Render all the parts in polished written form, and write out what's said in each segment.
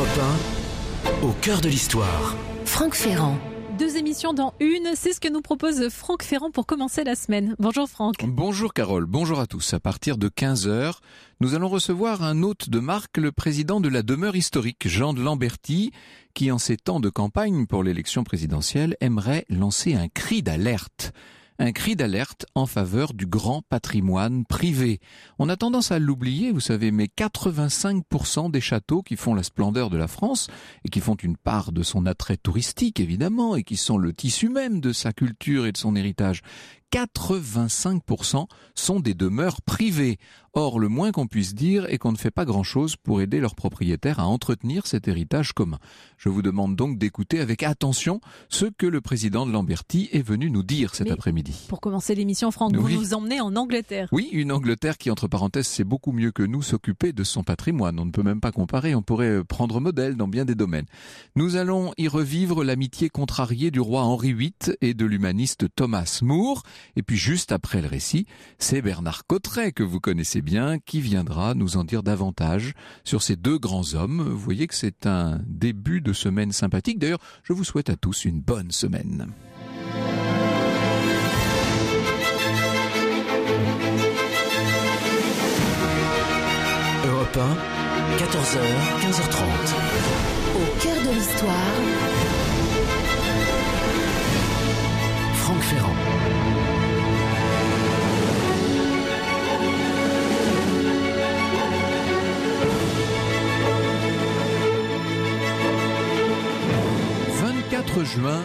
Europe 1, au cœur de l'histoire. Franck Ferrand. 2 émissions dans une, c'est ce que nous propose Franck Ferrand pour commencer la semaine. Bonjour Franck. Bonjour Carole, bonjour à tous. À partir de 15h, nous allons recevoir un hôte de marque, le président de la demeure historique, Jean de Lamberty, qui en ces temps de campagne pour l'élection présidentielle aimerait lancer un cri d'alerte. Un cri d'alerte en faveur du grand patrimoine privé. On a tendance à l'oublier, vous savez, mais 85% des châteaux qui font la splendeur de la France et qui font une part de son attrait touristique, évidemment, et qui sont le tissu même de sa culture et de son héritage, 85% sont des demeures privées. Or, le moins qu'on puisse dire est qu'on ne fait pas grand-chose pour aider leurs propriétaires à entretenir cet héritage commun. Je vous demande donc d'écouter avec attention ce que le président de Lamberty est venu nous dire cet après-midi. Pour commencer l'émission, Franck, vous nous emmenez en Angleterre. Oui, une Angleterre qui, entre parenthèses, sait beaucoup mieux que nous s'occuper de son patrimoine. On ne peut même pas comparer, on pourrait prendre modèle dans bien des domaines. Nous allons y revivre l'amitié contrariée du roi Henri VIII et de l'humaniste Thomas More. Et puis juste après le récit, c'est Bernard Cotteret, que vous connaissez bien, qui viendra nous en dire davantage sur ces deux grands hommes. Vous voyez que c'est un début de semaine sympathique. D'ailleurs, je vous souhaite à tous une bonne semaine. Europe 1, 14h, 15h30. Au cœur de l'histoire. Franck Ferrand. Juin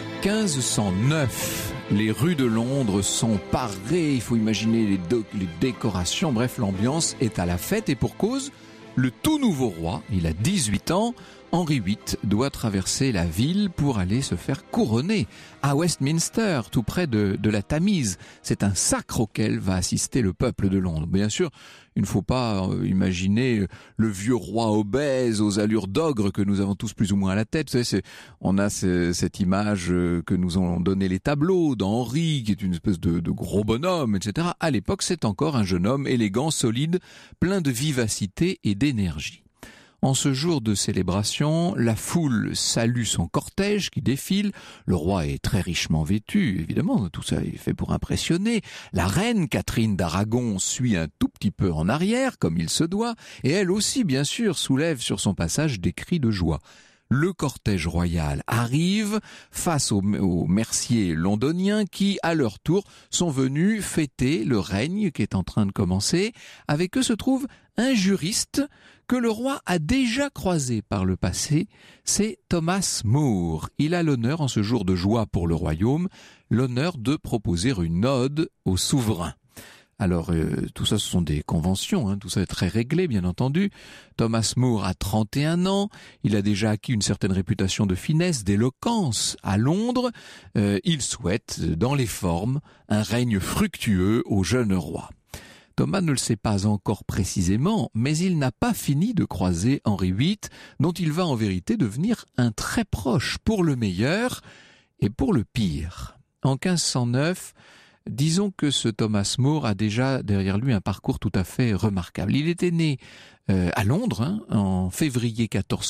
1509. Les rues de Londres sont parées, il faut imaginer les décorations, bref, l'ambiance est à la fête et pour cause, le tout nouveau roi, il a 18 ans, Henri VIII doit traverser la ville pour aller se faire couronner à Westminster, tout près de la Tamise. C'est un sacre auquel va assister le peuple de Londres. Bien sûr, il ne faut pas imaginer le vieux roi obèse aux allures d'ogre que nous avons tous plus ou moins à la tête. Vous savez, on a cette image que nous ont donné les tableaux d'Henri, qui est une espèce de gros bonhomme, etc. À l'époque, c'est encore un jeune homme élégant, solide, plein de vivacité et d'énergie. En ce jour de célébration, la foule salue son cortège qui défile. Le roi est très richement vêtu, évidemment, tout ça est fait pour impressionner. La reine Catherine d'Aragon suit un tout petit peu en arrière, comme il se doit, et elle aussi, bien sûr, soulève sur son passage des cris de joie. Le cortège royal arrive face aux merciers londoniens qui, à leur tour, sont venus fêter le règne qui est en train de commencer. Avec eux se trouve un juriste que le roi a déjà croisé par le passé, c'est Thomas More. Il a l'honneur, en ce jour de joie pour le royaume, l'honneur de proposer une ode au souverain. Alors, tout ça, ce sont des conventions, tout ça est très réglé, bien entendu. Thomas More a 31 ans, il a déjà acquis une certaine réputation de finesse, d'éloquence à Londres. Il souhaite, dans les formes, un règne fructueux au jeune roi. Thomas ne le sait pas encore précisément, mais il n'a pas fini de croiser Henri VIII, dont il va en vérité devenir un très proche, pour le meilleur et pour le pire. En 1509, disons que ce Thomas More a déjà derrière lui un parcours tout à fait remarquable. Il était né à Londres, en février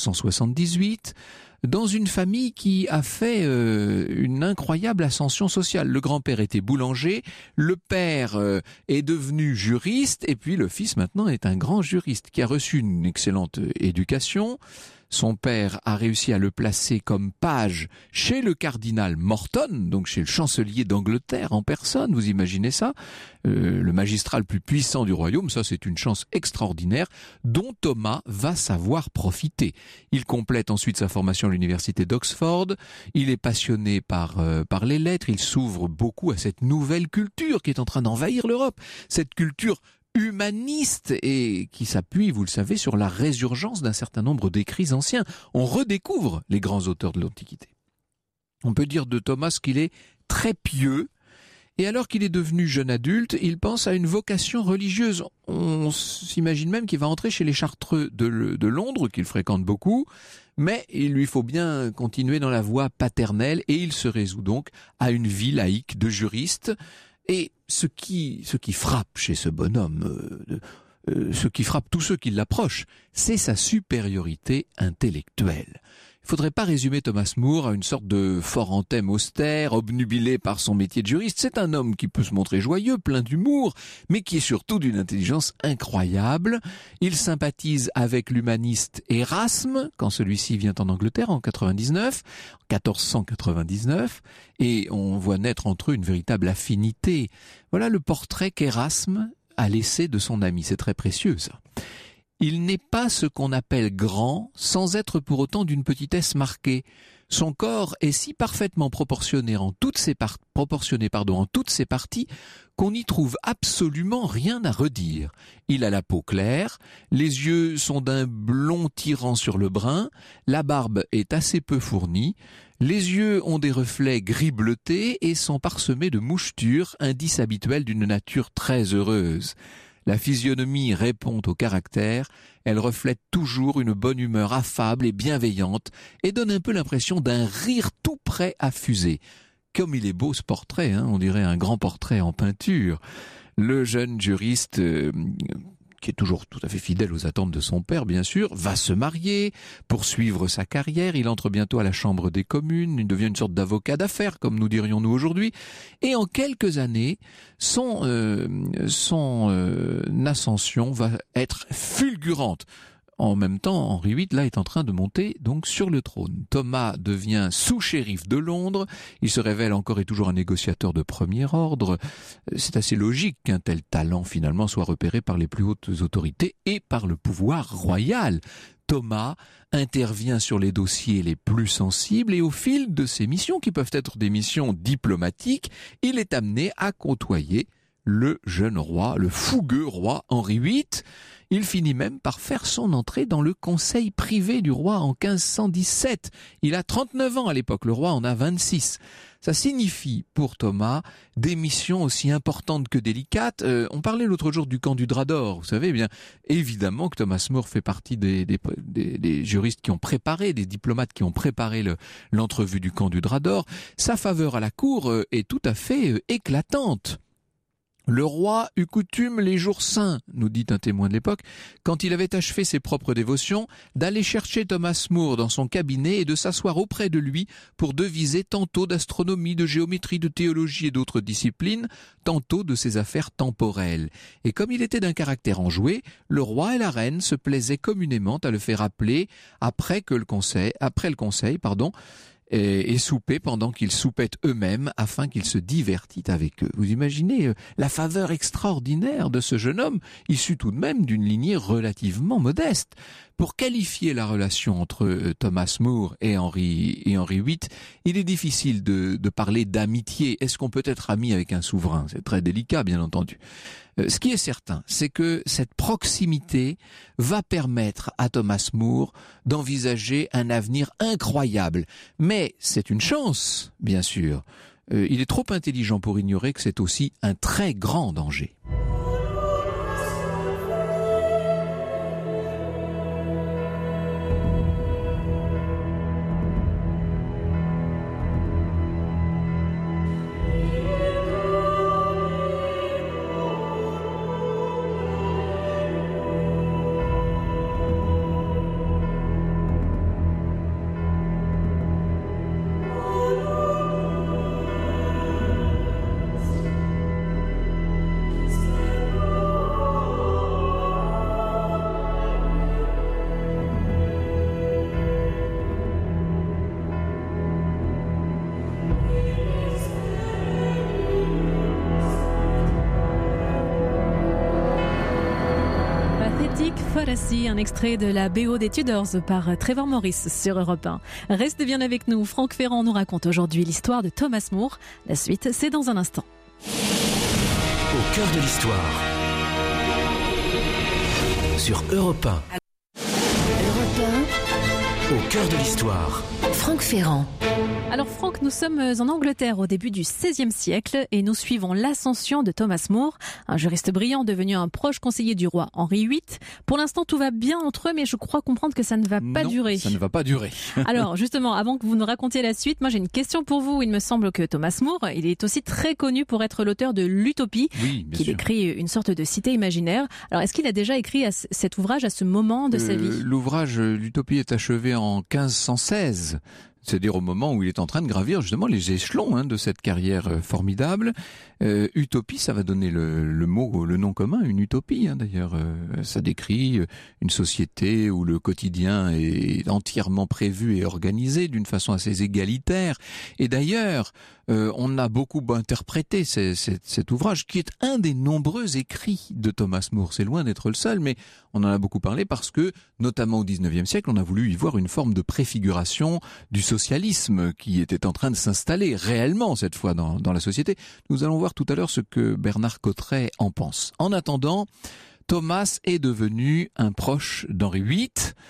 1478, dans une famille qui a fait une incroyable ascension sociale. Le grand-père était boulanger, le père est devenu juriste, et puis le fils maintenant est un grand juriste qui a reçu une excellente éducation. Son père a réussi à le placer comme page chez le cardinal Morton, donc chez le chancelier d'Angleterre en personne, vous imaginez ça, le magistrat le plus puissant du royaume. Ça, c'est une chance extraordinaire dont Thomas va savoir profiter. Il complète ensuite sa formation à l'université d'Oxford, il est passionné par les lettres, il s'ouvre beaucoup à cette nouvelle culture qui est en train d'envahir l'Europe, cette culture humaniste et qui s'appuie, vous le savez, sur la résurgence d'un certain nombre d'écrits anciens. On redécouvre les grands auteurs de l'Antiquité. On peut dire de Thomas qu'il est très pieux, et alors qu'il est devenu jeune adulte, il pense à une vocation religieuse. On s'imagine même qu'il va entrer chez les Chartreux de Londres, qu'il fréquente beaucoup, mais il lui faut bien continuer dans la voie paternelle, et il se résout donc à une vie laïque de juriste. Et ce qui frappe chez ce bonhomme ce qui frappe tous ceux qui l'approchent, c'est sa supériorité intellectuelle. Il ne faudrait pas résumer Thomas More à une sorte de foranthème austère, obnubilé par son métier de juriste. C'est un homme qui peut se montrer joyeux, plein d'humour, mais qui est surtout d'une intelligence incroyable. Il sympathise avec l'humaniste Erasme, quand celui-ci vient en Angleterre en 1499, et on voit naître entre eux une véritable affinité. Voilà le portrait qu'Erasme a laissé de son ami. C'est très précieux, ça. Il n'est pas ce qu'on appelle grand, sans être pour autant d'une petitesse marquée. Son corps est si parfaitement proportionné en toutes ses parties qu'on n'y trouve absolument rien à redire. Il a la peau claire, les yeux sont d'un blond tirant sur le brun, la barbe est assez peu fournie, les yeux ont des reflets gris bleutés et sont parsemés de mouchetures, indice habituel d'une nature très heureuse. La physionomie répond au caractère, elle reflète toujours une bonne humeur affable et bienveillante et donne un peu l'impression d'un rire tout prêt à fuser. Comme il est beau ce portrait, on dirait un grand portrait en peinture. Le jeune juriste, qui est toujours tout à fait fidèle aux attentes de son père, bien sûr, va se marier, poursuivre sa carrière, il entre bientôt à la Chambre des communes, il devient une sorte d'avocat d'affaires, comme nous dirions nous aujourd'hui, et en quelques années, son ascension va être fulgurante. En même temps, Henri VIII, là, est en train de monter donc sur le trône. Thomas devient sous-shérif de Londres. Il se révèle encore et toujours un négociateur de premier ordre. C'est assez logique qu'un tel talent, finalement, soit repéré par les plus hautes autorités et par le pouvoir royal. Thomas intervient sur les dossiers les plus sensibles et au fil de ses missions, qui peuvent être des missions diplomatiques, il est amené à côtoyer le jeune roi, le fougueux roi Henri VIII. Il finit même par faire son entrée dans le conseil privé du roi en 1517. Il a 39 ans à l'époque, le roi en a 26. Ça signifie pour Thomas des missions aussi importantes que délicates. On parlait l'autre jour du camp du Drap d'Or, vous savez, bien évidemment que Thomas More fait partie des juristes qui ont préparé, des diplomates qui ont préparé l'entrevue du camp du Drap d'Or. Sa faveur à la cour est tout à fait éclatante. Le roi eut coutume les jours saints, nous dit un témoin de l'époque, quand il avait achevé ses propres dévotions, d'aller chercher Thomas More dans son cabinet et de s'asseoir auprès de lui pour deviser tantôt d'astronomie, de géométrie, de théologie et d'autres disciplines, tantôt de ses affaires temporelles. Et comme il était d'un caractère enjoué, le roi et la reine se plaisaient communément à le faire appeler après le conseil, et souper pendant qu'ils soupaient eux-mêmes afin qu'ils se divertissent avec eux. Vous imaginez la faveur extraordinaire de ce jeune homme, issu tout de même d'une lignée relativement modeste. Pour qualifier la relation entre Thomas More et Henri VIII, il est difficile de parler d'amitié. Est-ce qu'on peut être ami avec un souverain ? C'est très délicat, bien entendu. Ce qui est certain, c'est que cette proximité va permettre à Thomas More d'envisager un avenir incroyable. Mais c'est une chance, bien sûr. Il est trop intelligent pour ignorer que c'est aussi un très grand danger. Voici un extrait de la BO des Tudors par Trevor Morris sur Europe 1. Restez bien avec nous, Franck Ferrand nous raconte aujourd'hui l'histoire de Thomas More. La suite, c'est dans un instant. Au cœur de l'histoire. Sur Europe 1. Europe Au cœur de l'histoire. Franck Ferrand. Alors Franck, nous sommes en Angleterre au début du XVIe siècle et nous suivons l'ascension de Thomas More, un juriste brillant devenu un proche conseiller du roi Henri VIII. Pour l'instant, tout va bien entre eux, mais je crois comprendre que ça ne va pas durer. Ça ne va pas durer. Alors justement, avant que vous nous racontiez la suite, moi j'ai une question pour vous. Il me semble que Thomas More, il est aussi très connu pour être l'auteur de l'Utopie, qui décrit une sorte de cité imaginaire. Alors est-ce qu'il a déjà écrit cet ouvrage à ce moment de sa vie ? L'ouvrage l'Utopie est achevé en 1516. C'est-à-dire au moment où il est en train de gravir justement les échelons de cette carrière formidable. Utopie, ça va donner le nom commun, une utopie d'ailleurs. Ça décrit une société où le quotidien est entièrement prévu et organisé d'une façon assez égalitaire. Et d'ailleurs, on a beaucoup interprété cet ouvrage qui est un des nombreux écrits de Thomas More. C'est loin d'être le seul, mais on en a beaucoup parlé parce que, notamment au XIXe siècle, on a voulu y voir une forme de préfiguration du socialisme qui était en train de s'installer réellement cette fois dans la société. Nous allons voir tout à l'heure ce que Bernard Cotteret en pense. En attendant, Thomas est devenu un proche d'Henri VIII.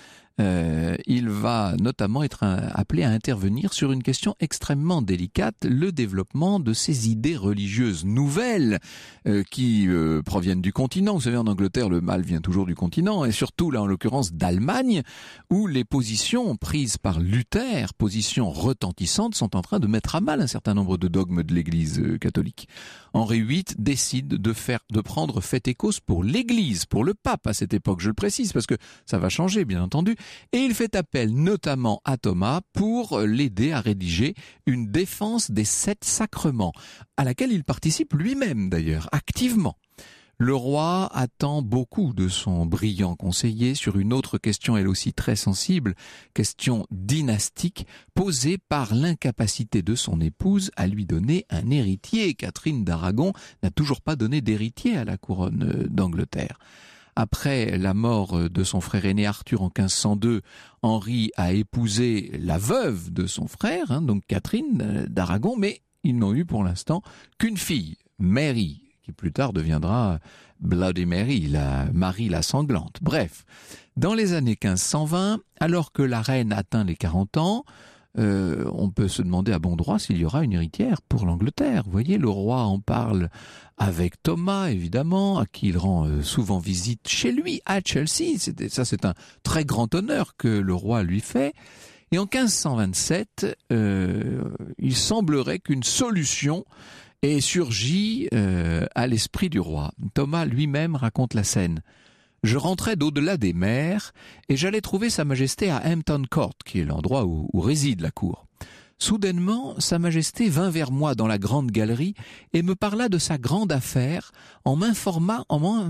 Il va notamment être appelé à intervenir sur une question extrêmement délicate, le développement de ces idées religieuses nouvelles qui proviennent du continent. Vous savez, en Angleterre, le mal vient toujours du continent, et surtout là en l'occurrence d'Allemagne, où les positions prises par Luther, positions retentissantes, sont en train de mettre à mal un certain nombre de dogmes de l'Église catholique. Henri VIII décide de prendre fait et cause pour l'Église, pour le pape à cette époque, je le précise, parce que ça va changer bien entendu. Et il fait appel notamment à Thomas pour l'aider à rédiger une défense des 7 sacrements, à laquelle il participe lui-même d'ailleurs, activement. Le roi attend beaucoup de son brillant conseiller sur une autre question, elle aussi très sensible, question dynastique, posée par l'incapacité de son épouse à lui donner un héritier. Catherine d'Aragon n'a toujours pas donné d'héritier à la couronne d'Angleterre. Après la mort de son frère aîné Arthur en 1502, Henri a épousé la veuve de son frère, donc Catherine d'Aragon, mais ils n'ont eu pour l'instant qu'une fille, Mary, qui plus tard deviendra Bloody Mary, la Marie la sanglante. Bref, dans les années 1520, alors que la reine atteint les 40 ans, on peut se demander à bon droit s'il y aura une héritière pour l'Angleterre. Vous voyez, le roi en parle avec Thomas, évidemment, à qui il rend souvent visite chez lui, à Chelsea. C'est un très grand honneur que le roi lui fait. Et en 1527, il semblerait qu'une solution ait surgi à l'esprit du roi. Thomas lui-même raconte la scène. Je rentrais d'au-delà des mers et j'allais trouver Sa Majesté à Hampton Court, qui est l'endroit où réside la cour. Soudainement, Sa Majesté vint vers moi dans la grande galerie et me parla de sa grande affaire en m'informant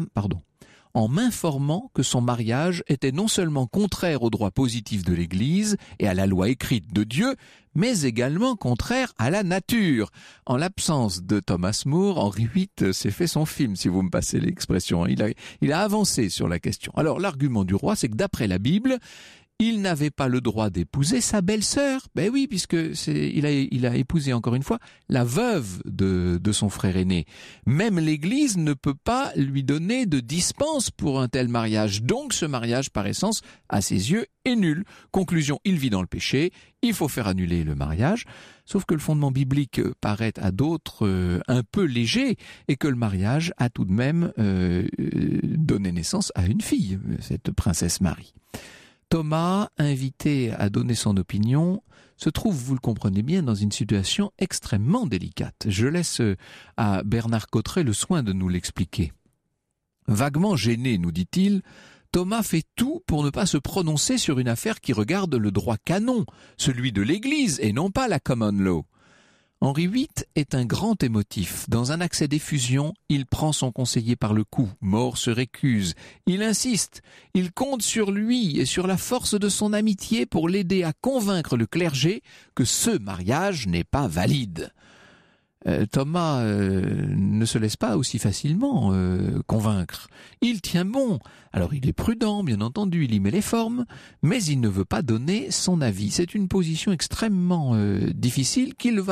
que son mariage était non seulement contraire au droit positif de l'Église et à la loi écrite de Dieu, mais également contraire à la nature. En l'absence de Thomas More, Henri VIII s'est fait son film, si vous me passez l'expression. Il a avancé sur la question. Alors l'argument du roi, c'est que d'après la Bible, il n'avait pas le droit d'épouser sa belle-sœur. Ben oui, puisque il a épousé encore une fois la veuve de son frère aîné. Même l'Église ne peut pas lui donner de dispense pour un tel mariage. Donc ce mariage, par essence, à ses yeux, est nul. Conclusion, il vit dans le péché, il faut faire annuler le mariage. Sauf que le fondement biblique paraît à d'autres un peu léger et que le mariage a tout de même donné naissance à une fille, cette princesse Marie. Thomas, invité à donner son opinion, se trouve, vous le comprenez bien, dans une situation extrêmement délicate. Je laisse à Bernard Cotteret le soin de nous l'expliquer. Vaguement gêné, nous dit-il, Thomas fait tout pour ne pas se prononcer sur une affaire qui regarde le droit canon, celui de l'Église et non pas la common law. Henri VIII est un grand émotif. Dans un accès d'effusion, il prend son conseiller par le cou. More se récuse. Il insiste. Il compte sur lui et sur la force de son amitié pour l'aider à convaincre le clergé que ce mariage n'est pas valide. Thomas ne se laisse pas aussi facilement convaincre. Il tient bon. Alors il est prudent, bien entendu, il y met les formes, mais il ne veut pas donner son avis. C'est une position extrêmement difficile qu'il va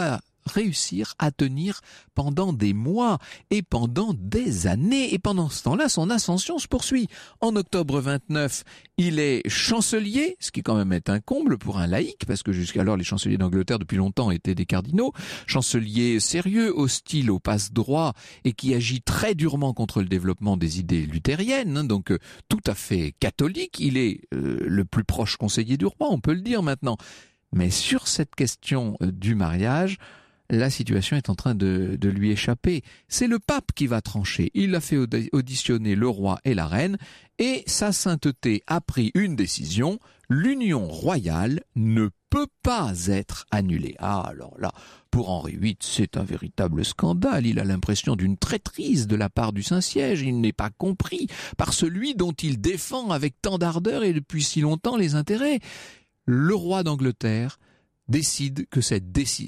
réussir à tenir pendant des mois et pendant des années. Et pendant ce temps-là, son ascension se poursuit. En octobre 29, il est chancelier, ce qui quand même est un comble pour un laïc, parce que jusqu'alors les chanceliers d'Angleterre depuis longtemps étaient des cardinaux. Chancelier sérieux, hostile au passe-droit et qui agit très durement contre le développement des idées luthériennes, donc tout à fait catholique. Il est le plus proche conseiller du roi, on peut le dire maintenant. Mais sur cette question du mariage, la situation est en train de lui échapper. C'est le pape qui va trancher. Il a fait auditionner le roi et la reine et sa sainteté a pris une décision. L'union royale ne peut pas être annulée. Ah, alors là, pour Henri VIII, c'est un véritable scandale. Il a l'impression d'une traîtrise de la part du Saint-Siège. Il n'est pas compris par celui dont il défend avec tant d'ardeur et depuis si longtemps les intérêts. Le roi d'Angleterre décide que cet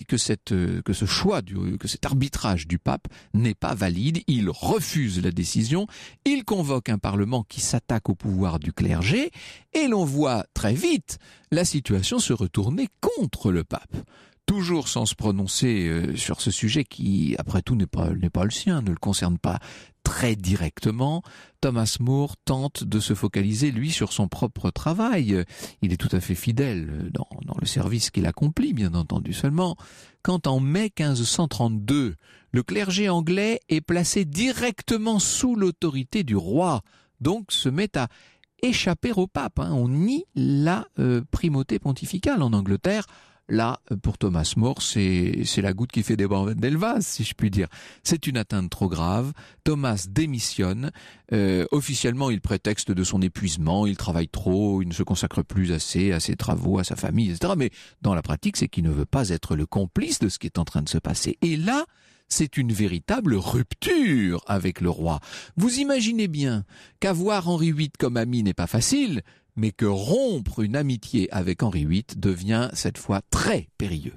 arbitrage du pape n'est pas valide. Il refuse la décision. Il convoque un parlement qui s'attaque au pouvoir du clergé et l'on voit très vite la situation se retourner contre le pape. Toujours sans se prononcer sur ce sujet qui, après tout, n'est pas le sien, ne le concerne pas très directement, Thomas More tente de se focaliser, lui, sur son propre travail. Il est tout à fait fidèle dans le service qu'il accomplit, bien entendu. Seulement, quand en mai 1532, le clergé anglais est placé directement sous l'autorité du roi, donc se met à échapper au pape. On nie la primauté pontificale en Angleterre. Là, pour Thomas More, c'est la goutte qui fait déborder le vase, si je puis dire. C'est une atteinte trop grave. Thomas démissionne. Officiellement, il prétexte de son épuisement, il travaille trop, il ne se consacre plus assez à ses travaux, à sa famille, etc. Mais dans la pratique, c'est qu'il ne veut pas être le complice de ce qui est en train de se passer. Et là, c'est une véritable rupture avec le roi. Vous imaginez bien qu'avoir Henri VIII comme ami n'est pas facile, mais que rompre une amitié avec Henri VIII devient cette fois très périlleux.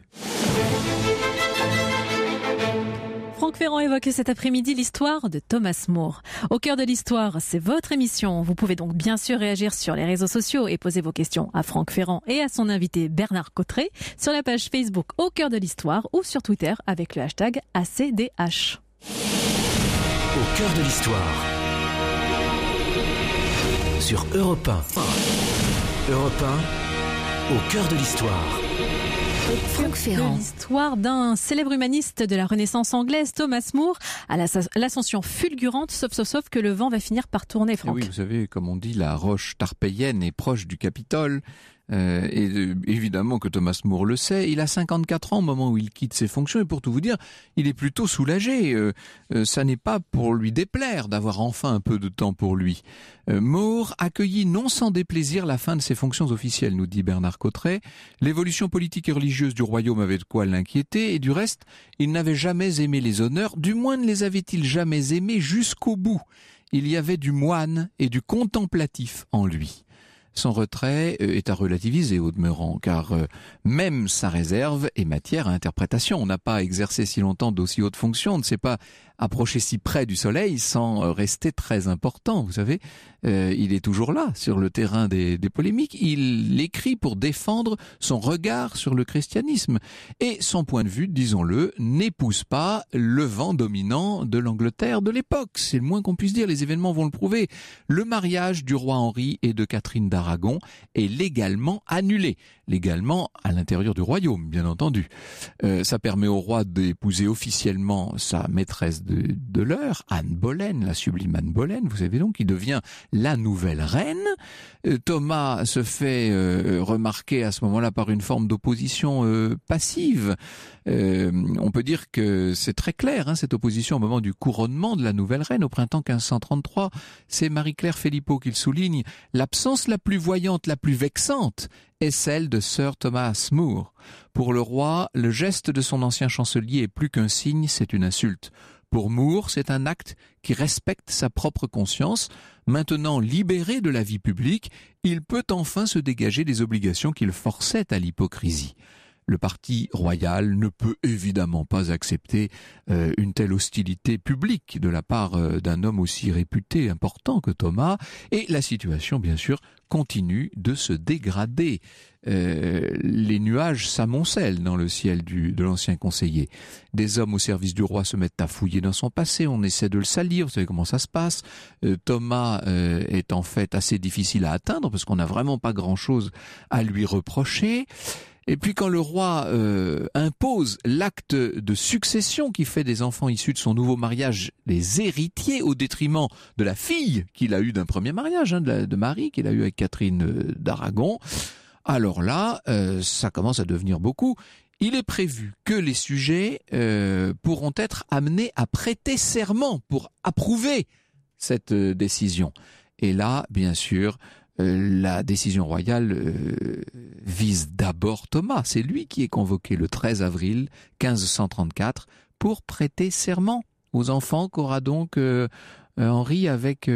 Franck Ferrand évoquait cet après-midi l'histoire de Thomas More. Au cœur de l'histoire, c'est votre émission. Vous pouvez donc bien sûr réagir sur les réseaux sociaux et poser vos questions à Franck Ferrand et à son invité Bernard Cotterêts sur la page Facebook Au cœur de l'histoire ou sur Twitter avec le hashtag ACDH. Au cœur de l'histoire. Sur Europe 1. Europe 1, au cœur de l'histoire. Franck Ferrand. L'histoire d'un célèbre humaniste de la Renaissance anglaise, Thomas More, à l'ascension fulgurante, sauf que le vent va finir par tourner, Franck. Oui, vous savez, comme on dit, la roche tarpéienne est proche du Capitole. Évidemment que Thomas More le sait, il a 54 ans au moment où il quitte ses fonctions et pour tout vous dire, il est plutôt soulagé. Ça n'est pas pour lui déplaire d'avoir enfin un peu de temps pour lui. More accueillit non sans déplaisir la fin de ses fonctions officielles, nous dit Bernard Cotterêts. L'évolution politique et religieuse du royaume avait de quoi l'inquiéter et du reste, il n'avait jamais aimé les honneurs, du moins ne les avait-il jamais aimés jusqu'au bout. Il y avait du moine et du contemplatif en lui. Son retrait est à relativiser au demeurant, car même sa réserve est matière à interprétation. On n'a pas exercé si longtemps d'aussi haute fonction, on ne s'est pas approché si près du soleil sans rester très important. Vous savez, il est toujours là, sur le terrain des polémiques. Il écrit pour défendre son regard sur le christianisme. Et son point de vue, disons-le, n'épouse pas le vent dominant de l'Angleterre de l'époque. C'est le moins qu'on puisse dire, les événements vont le prouver. Le mariage du roi Henri et de Catherine d'Aragon est légalement annulé. Légalement à l'intérieur du royaume, bien entendu. Ça permet au roi d'épouser officiellement sa maîtresse de l'heure, Anne Boleyn, la sublime Anne Boleyn, vous savez donc, qui devient la nouvelle reine. Thomas se fait remarquer à ce moment-là par une forme d'opposition passive. On peut dire que c'est très clair, cette opposition au moment du couronnement de la nouvelle reine au printemps 1533. C'est Marie-Claire Philippot qui le souligne. L'absence la plus voyante, la plus vexante est celle de Sir Thomas More. Pour le roi, le geste de son ancien chancelier est plus qu'un signe, c'est une insulte. Pour More, c'est un acte qui respecte sa propre conscience. Maintenant libéré de la vie publique, il peut enfin se dégager des obligations qu'il forçait à l'hypocrisie. Le parti royal ne peut évidemment pas accepter une telle hostilité publique de la part d'un homme aussi réputé, important que Thomas, et la situation, bien sûr, continue de se dégrader. Les nuages s'amoncellent dans le ciel de l'ancien conseiller. Des hommes au service du roi se mettent à fouiller dans son passé, on essaie de le salir, vous savez comment ça se passe. Thomas est en fait assez difficile à atteindre parce qu'on n'a vraiment pas grand-chose à lui reprocher. Et puis quand le roi impose l'acte de succession qui fait des enfants issus de son nouveau mariage les héritiers au détriment de la fille qu'il a eue d'un premier mariage, de Marie, qu'il a eue avec Catherine d'Aragon, alors là, ça commence à devenir beaucoup. Il est prévu que les sujets pourront être amenés à prêter serment pour approuver cette décision. Et là, bien sûr, la décision royale vise d'abord Thomas. C'est lui qui est convoqué le 13 avril 1534 pour prêter serment aux enfants qu'aura donc Henri avec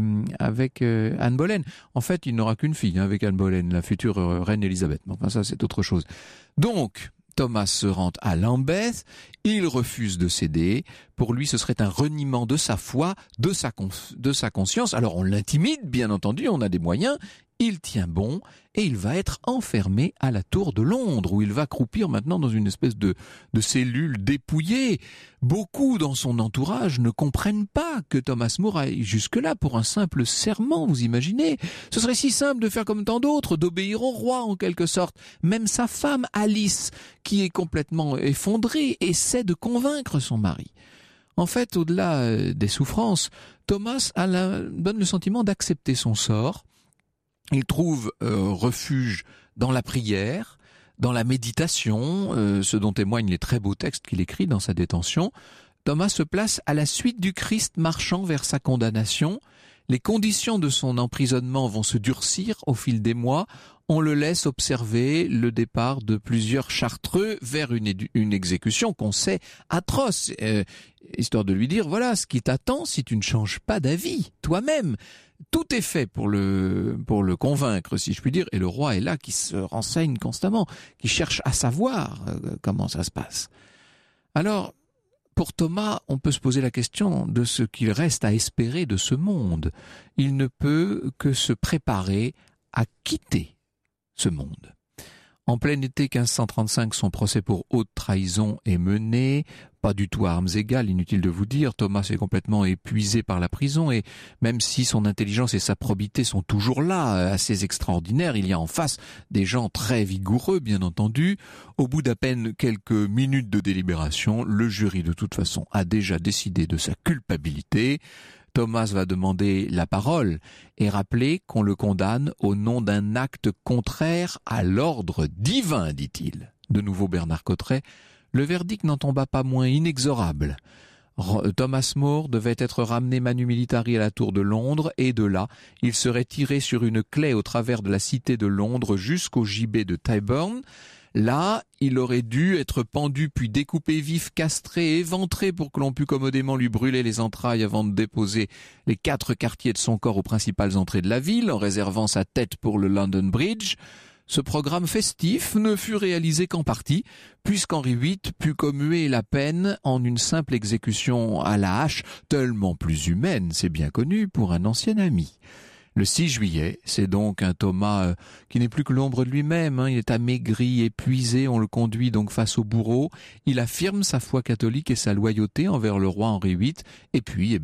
Anne Boleyn. En fait, il n'aura qu'une fille avec Anne Boleyn, la future reine Élisabeth. Enfin, ça, c'est autre chose. Donc, Thomas se rend à Lambeth, il refuse de céder. Pour lui, ce serait un reniement de sa foi, de sa conscience. Alors, on l'intimide, bien entendu, on a des moyens. Il tient bon et il va être enfermé à la Tour de Londres où il va croupir maintenant dans une espèce de cellule dépouillée. Beaucoup dans son entourage ne comprennent pas que Thomas More aille jusque-là pour un simple serment, vous imaginez. Ce serait si simple de faire comme tant d'autres, d'obéir au roi en quelque sorte. Même sa femme Alice, qui est complètement effondrée, essaie de convaincre son mari. En fait, au-delà des souffrances, Thomas donne le sentiment d'accepter son sort. Il trouve refuge dans la prière, dans la méditation, ce dont témoignent les très beaux textes qu'il écrit dans sa détention. Thomas se place à la suite du Christ marchant vers sa condamnation. Les conditions de son emprisonnement vont se durcir au fil des mois. On le laisse observer le départ de plusieurs chartreux vers une exécution qu'on sait atroce, histoire de lui dire, voilà ce qui t'attend si tu ne changes pas d'avis toi-même. Tout est fait pour le convaincre, si je puis dire, et le roi est là qui se renseigne constamment, qui cherche à savoir comment ça se passe. Alors, pour Thomas, on peut se poser la question de ce qu'il reste à espérer de ce monde. Il ne peut que se préparer à quitter ce monde. En plein été 1535, son procès pour haute trahison est mené, pas du tout à armes égales, inutile de vous dire. Thomas est complètement épuisé par la prison et même si son intelligence et sa probité sont toujours là, assez extraordinaires, il y a en face des gens très vigoureux, bien entendu. Au bout d'à peine quelques minutes de délibération, le jury de toute façon a déjà décidé de sa culpabilité. Thomas va demander la parole et rappeler qu'on le condamne au nom d'un acte contraire à l'ordre divin, dit-il. De nouveau Bernard Cotteret, le verdict n'en tomba pas moins inexorable. Thomas More devait être ramené manu militari à la Tour de Londres et de là, il serait tiré sur une claie au travers de la cité de Londres jusqu'au gibet de Tyburn. Là, il aurait dû être pendu puis découpé vif, castré, éventré pour que l'on pût commodément lui brûler les entrailles avant de déposer les 4 quartiers de son corps aux principales entrées de la ville, en réservant sa tête pour le London Bridge. Ce programme festif ne fut réalisé qu'en partie, puisqu'Henri VIII put commuer la peine en une simple exécution à la hache, tellement plus humaine, c'est bien connu, pour un ancien ami. Le 6 juillet, c'est donc un Thomas qui n'est plus que l'ombre de lui-même, il est amaigri, épuisé, on le conduit donc face au bourreau, il affirme sa foi catholique et sa loyauté envers le roi Henri VIII, et puis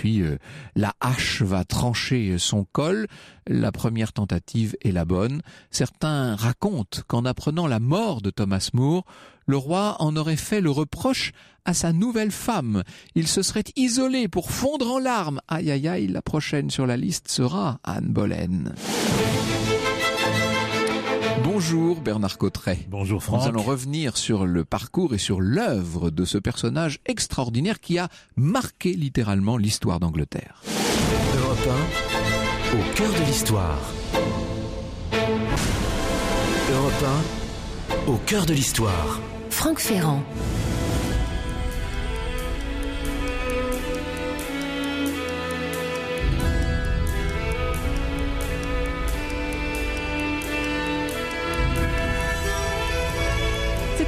la hache va trancher son col, la première tentative est la bonne. Certains racontent qu'en apprenant la mort de Thomas More, le roi en aurait fait le reproche à sa nouvelle femme. Il se serait isolé pour fondre en larmes. Aïe aïe aïe, la prochaine sur la liste sera Anne Boleyn. Bonjour Bernard Cotteret. Bonjour Franck. Nous allons revenir sur le parcours et sur l'œuvre de ce personnage extraordinaire qui a marqué littéralement l'histoire d'Angleterre. Europe 1, au cœur de l'histoire. Europe 1, au cœur de l'histoire. Franck Ferrand.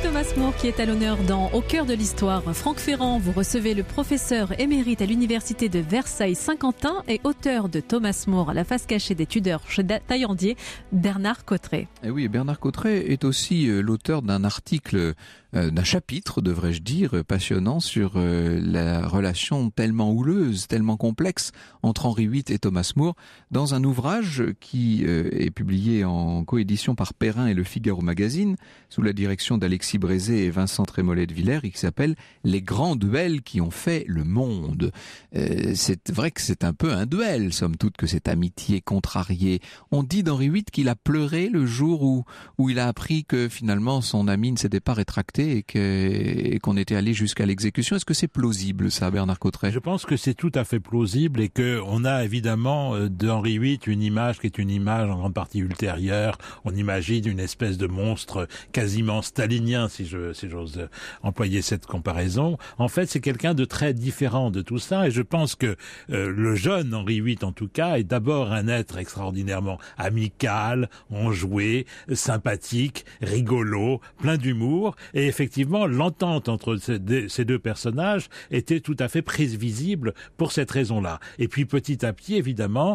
Thomas More qui est à l'honneur dans Au cœur de l'histoire. Franck Ferrand, vous recevez le professeur émérite à l'université de Versailles-Saint-Quentin et auteur de Thomas More, La face cachée des Tudors chez Taillandier, Bernard Cotterêts. Et oui, Bernard Cotterêts est aussi l'auteur d'un article, d'un chapitre, devrais-je dire, passionnant sur la relation tellement houleuse, tellement complexe entre Henri VIII et Thomas More, dans un ouvrage qui est publié en coédition par Perrin et Le Figaro Magazine, sous la direction d'Alexis Brézé et Vincent Trémollet de Villers, et qui s'appelle « Les grands duels qui ont fait le monde ». C'est vrai que c'est un peu un duel, somme toute, que cette amitié contrariée. On dit d'Henri VIII qu'il a pleuré le jour où il a appris que finalement son ami ne s'était pas rétracté et qu'on était allé jusqu'à l'exécution. Est-ce que c'est plausible, ça, Bernard Cotterêts ? Je pense que c'est tout à fait plausible et que on a évidemment d'Henri VIII une image qui est une image en grande partie ultérieure. On imagine une espèce de monstre quasiment stalinien, si j'ose employer cette comparaison. En fait, c'est quelqu'un de très différent de tout ça, et je pense que le jeune Henri VIII, en tout cas, est d'abord un être extraordinairement amical, enjoué, sympathique, rigolo, plein d'humour, et effectivement, l'entente entre ces deux personnages était tout à fait prévisible pour cette raison-là. Et puis, petit à petit, évidemment,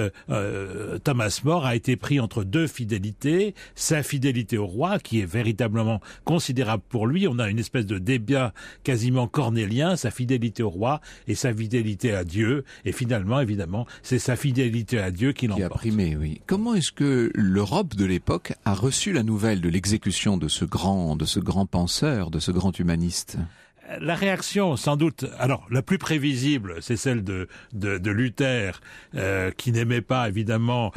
Thomas More a été pris entre deux fidélités, sa fidélité au roi, qui est véritablement considérable pour lui. On a une espèce de débat quasiment cornélien, sa fidélité au roi et sa fidélité à Dieu. Et finalement, évidemment, c'est sa fidélité à Dieu qui l'emporte. Qui a primé, oui. Comment est-ce que l'Europe de l'époque a reçu la nouvelle de l'exécution de ce grand penseur, de ce grand humaniste ? La réaction, sans doute, alors la plus prévisible, c'est celle de Luther, qui n'aimait pas évidemment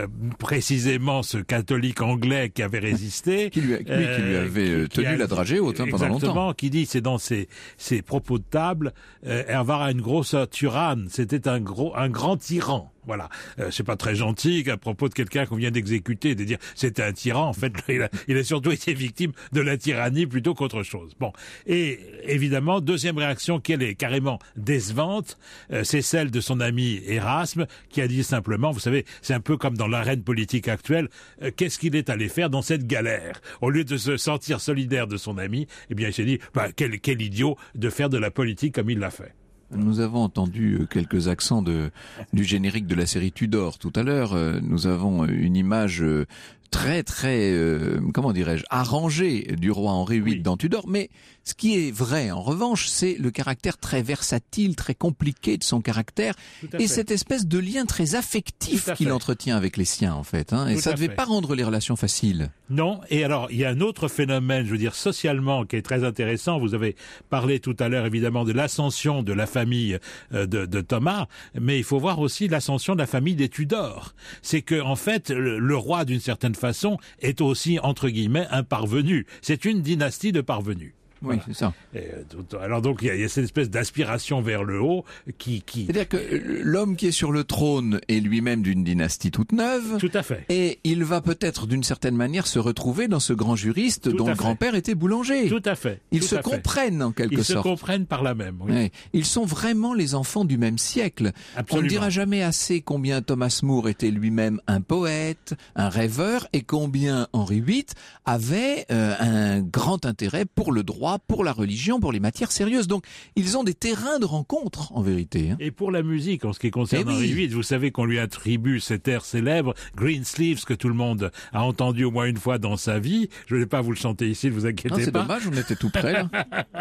précisément ce catholique anglais qui avait résisté, qui lui avait tenu la dragée haute pendant longtemps. Exactement, qui dit, c'est dans ses propos de table, er war ein großer Tyrann, c'était un grand tyran. Voilà, c'est pas très gentil à propos de quelqu'un qu'on vient d'exécuter, de dire c'était un tyran. En fait, il a surtout été victime de la tyrannie plutôt qu'autre chose. Bon, et évidemment, deuxième réaction qui elle est carrément décevante, c'est celle de son ami Erasme, qui a dit simplement, vous savez, c'est un peu comme dans l'arène politique actuelle, qu'est-ce qu'il est allé faire dans cette galère ? Au lieu de se sentir solidaire de son ami, eh bien, il s'est dit, quel idiot de faire de la politique comme il l'a fait. Nous avons entendu quelques accents du générique de la série Tudor tout à l'heure. Nous avons une image très comment dirais-je, arrangée du roi Henri VIII dans Tudor, mais ce qui est vrai en revanche, c'est le caractère très versatile, très compliqué de son caractère et cette espèce de lien très affectif qu'il entretient avec les siens en fait, et ça devait pas rendre les relations faciles. Non, et alors il y a un autre phénomène, je veux dire socialement, qui est très intéressant. Vous avez parlé tout à l'heure évidemment de l'ascension de la famille de Thomas, mais il faut voir aussi l'ascension de la famille des Tudors. C'est que en fait le roi d'une certaine façon est aussi entre guillemets un parvenu. C'est une dynastie de parvenus. Oui, voilà. C'est ça. Alors donc il y a cette espèce d'aspiration vers le haut qui... C'est-à-dire que l'homme qui est sur le trône est lui-même d'une dynastie toute neuve. Tout à fait. Et il va peut-être d'une certaine manière se retrouver dans ce grand juriste dont le grand-père était boulanger. Tout à fait. Ils se comprennent en quelque sorte. Ils se comprennent par là même. Oui. Ouais. Ils sont vraiment les enfants du même siècle. Absolument. On ne dira jamais assez combien Thomas More était lui-même un poète, un rêveur, et combien Henri VIII avait un grand intérêt pour le droit, pour la religion, pour les matières sérieuses. Donc, ils ont des terrains de rencontre, en vérité. Et pour la musique, en ce qui concerne Henri VIII, vous savez qu'on lui attribue cet air célèbre, Green Sleeves, que tout le monde a entendu au moins une fois dans sa vie. Je ne vais pas vous le chanter ici, ne vous inquiétez pas. C'est dommage, on était tout près, là.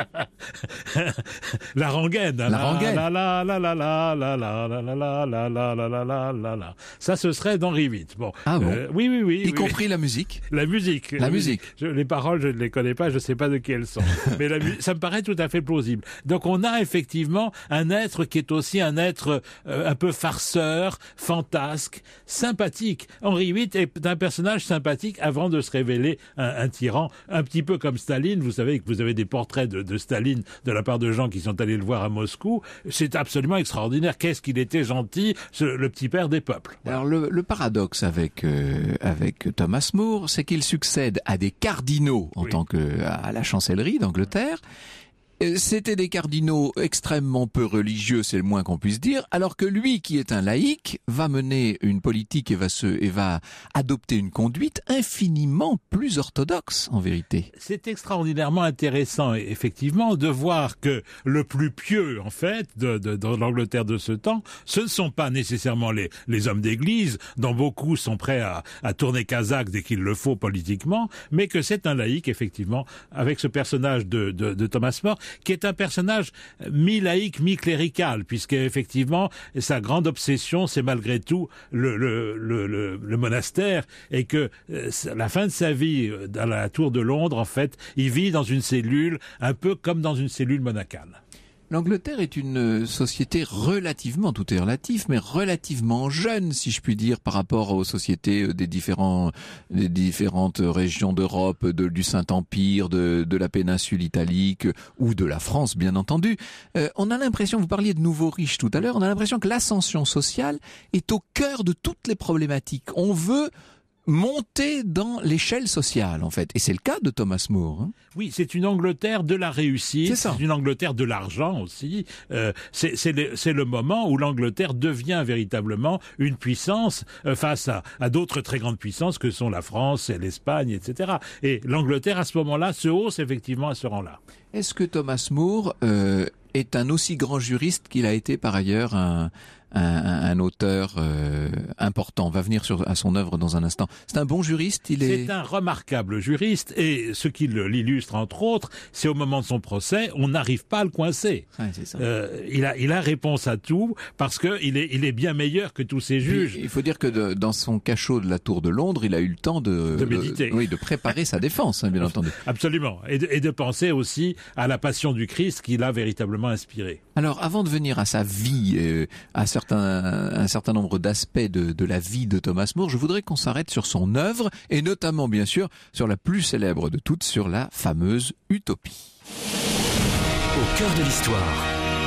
La rengaine. La rengaine. La. Ça, ce serait d'Henri VIII. Bon. Ah bon? Oui. Y compris la musique? La musique. Les paroles, je ne les connais pas, je ne sais pas de qui elles sont. Mais ça me paraît tout à fait plausible. Donc on a effectivement un être qui est aussi un être un peu farceur, fantasque, sympathique. Henri VIII est un personnage sympathique avant de se révéler un tyran, un petit peu comme Staline. Vous savez que vous avez des portraits de Staline de la part de gens qui sont allés le voir à Moscou. C'est absolument extraordinaire. Qu'est-ce qu'il était gentil, le petit père des peuples. Voilà. Alors le paradoxe avec Thomas More, c'est qu'il succède à des cardinaux en tant que à la chancellerie d'Angleterre. C'était des cardinaux extrêmement peu religieux, c'est le moins qu'on puisse dire, alors que lui, qui est un laïc, va mener une politique et va adopter une conduite infiniment plus orthodoxe, en vérité. C'est extraordinairement intéressant, effectivement, de voir que le plus pieux, en fait, dans l'Angleterre de ce temps, ce ne sont pas nécessairement les hommes d'église, dont beaucoup sont prêts à tourner kazakh dès qu'il le faut politiquement, mais que c'est un laïc, effectivement, avec ce personnage de Thomas More, qui est un personnage mi-laïque, mi-clérical, puisque effectivement sa grande obsession, c'est malgré tout le monastère, et que la fin de sa vie dans la tour de Londres, en fait, il vit dans une cellule, un peu comme dans une cellule monacale. L'Angleterre est une société relativement, tout est relatif, mais relativement jeune, si je puis dire, par rapport aux sociétés des différentes régions d'Europe, du Saint-Empire, de la péninsule italique ou de la France, bien entendu. On a l'impression, vous parliez de nouveaux riches tout à l'heure, on a l'impression que l'ascension sociale est au cœur de toutes les problématiques. On veut monter dans l'échelle sociale, en fait. Et c'est le cas de Thomas More. Hein. Oui, c'est une Angleterre de la réussite, c'est une Angleterre de l'argent aussi. C'est le moment où l'Angleterre devient véritablement une puissance face à d'autres très grandes puissances que sont la France et l'Espagne, etc. Et l'Angleterre, à ce moment-là, se hausse effectivement à ce rang-là. Est-ce que Thomas More est un aussi grand juriste qu'il a été par ailleurs un auteur important? On va venir à son œuvre dans un instant. C'est un bon juriste, C'est un remarquable juriste, et ce qui l'illustre entre autres, c'est au moment de son procès, on n'arrive pas à le coincer. Ouais, c'est ça. Il a réponse à tout, parce que il est bien meilleur que tous ses juges. Il faut dire que dans son cachot de la Tour de Londres, il a eu le temps de méditer. De préparer sa défense, hein, bien entendu. Absolument. Et de penser aussi à la passion du Christ qui l'a véritablement inspiré. Alors, avant de venir à sa vie, à un certain nombre d'aspects de la vie de Thomas More, je voudrais qu'on s'arrête sur son œuvre, et notamment, bien sûr, sur la plus célèbre de toutes, sur la fameuse Utopie. Au cœur de l'histoire.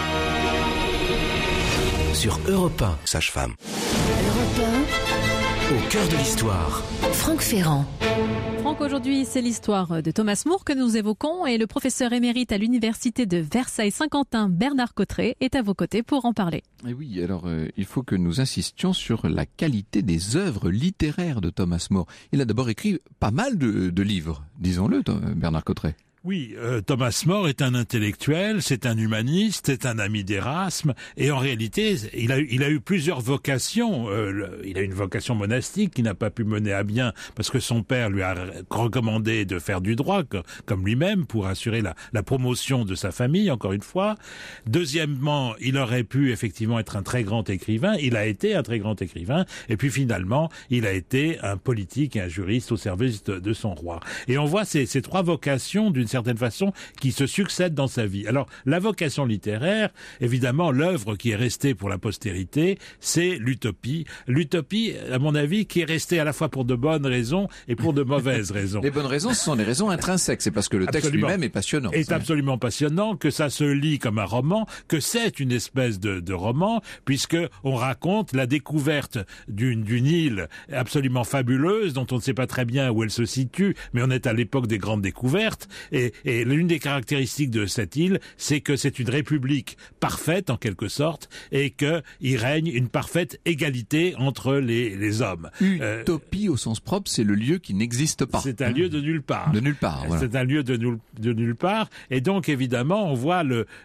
Sur Europe 1. Sage-femme. Europe 1. Au cœur de l'histoire. Franck Ferrand. Franck, aujourd'hui, c'est l'histoire de Thomas More que nous évoquons, et le professeur émérite à l'université de Versailles-Saint-Quentin, Bernard Cotterêts, est à vos côtés pour en parler. Et oui, alors il faut que nous insistions sur la qualité des œuvres littéraires de Thomas More. Il a d'abord écrit pas mal de livres, disons-le, Bernard Cotterêts. Oui, Thomas More est un intellectuel, c'est un humaniste, c'est un ami d'Erasme, et en réalité, il a eu plusieurs vocations. Il a une vocation monastique qui n'a pas pu mener à bien parce que son père lui a recommandé de faire du droit, comme lui-même, pour assurer la promotion de sa famille, encore une fois. Deuxièmement, il aurait pu effectivement être un très grand écrivain, il a été un très grand écrivain, et puis finalement, il a été un politique et un juriste au service de son roi. Et on voit ces trois vocations, d'une certaine façon, qui se succèdent dans sa vie. Alors, la vocation littéraire, évidemment, l'œuvre qui est restée pour la postérité, c'est l'Utopie. L'Utopie, à mon avis, qui est restée à la fois pour de bonnes raisons et pour de mauvaises raisons. Les bonnes raisons, ce sont les raisons intrinsèques. C'est parce que le texte lui-même est passionnant. Est absolument passionnant, que ça se lit comme un roman, que c'est une espèce de roman, puisque on raconte la découverte d'une île absolument fabuleuse, dont on ne sait pas très bien où elle se situe, mais on est à l'époque des grandes découvertes, et l'une des caractéristiques de cette île, c'est que c'est une république parfaite, en quelque sorte, et qu'il règne une parfaite égalité entre les hommes. Utopie, au sens propre, c'est le lieu qui n'existe pas. C'est un lieu de nulle part. De nulle part, voilà. C'est un lieu de nulle part, et donc, évidemment, on voit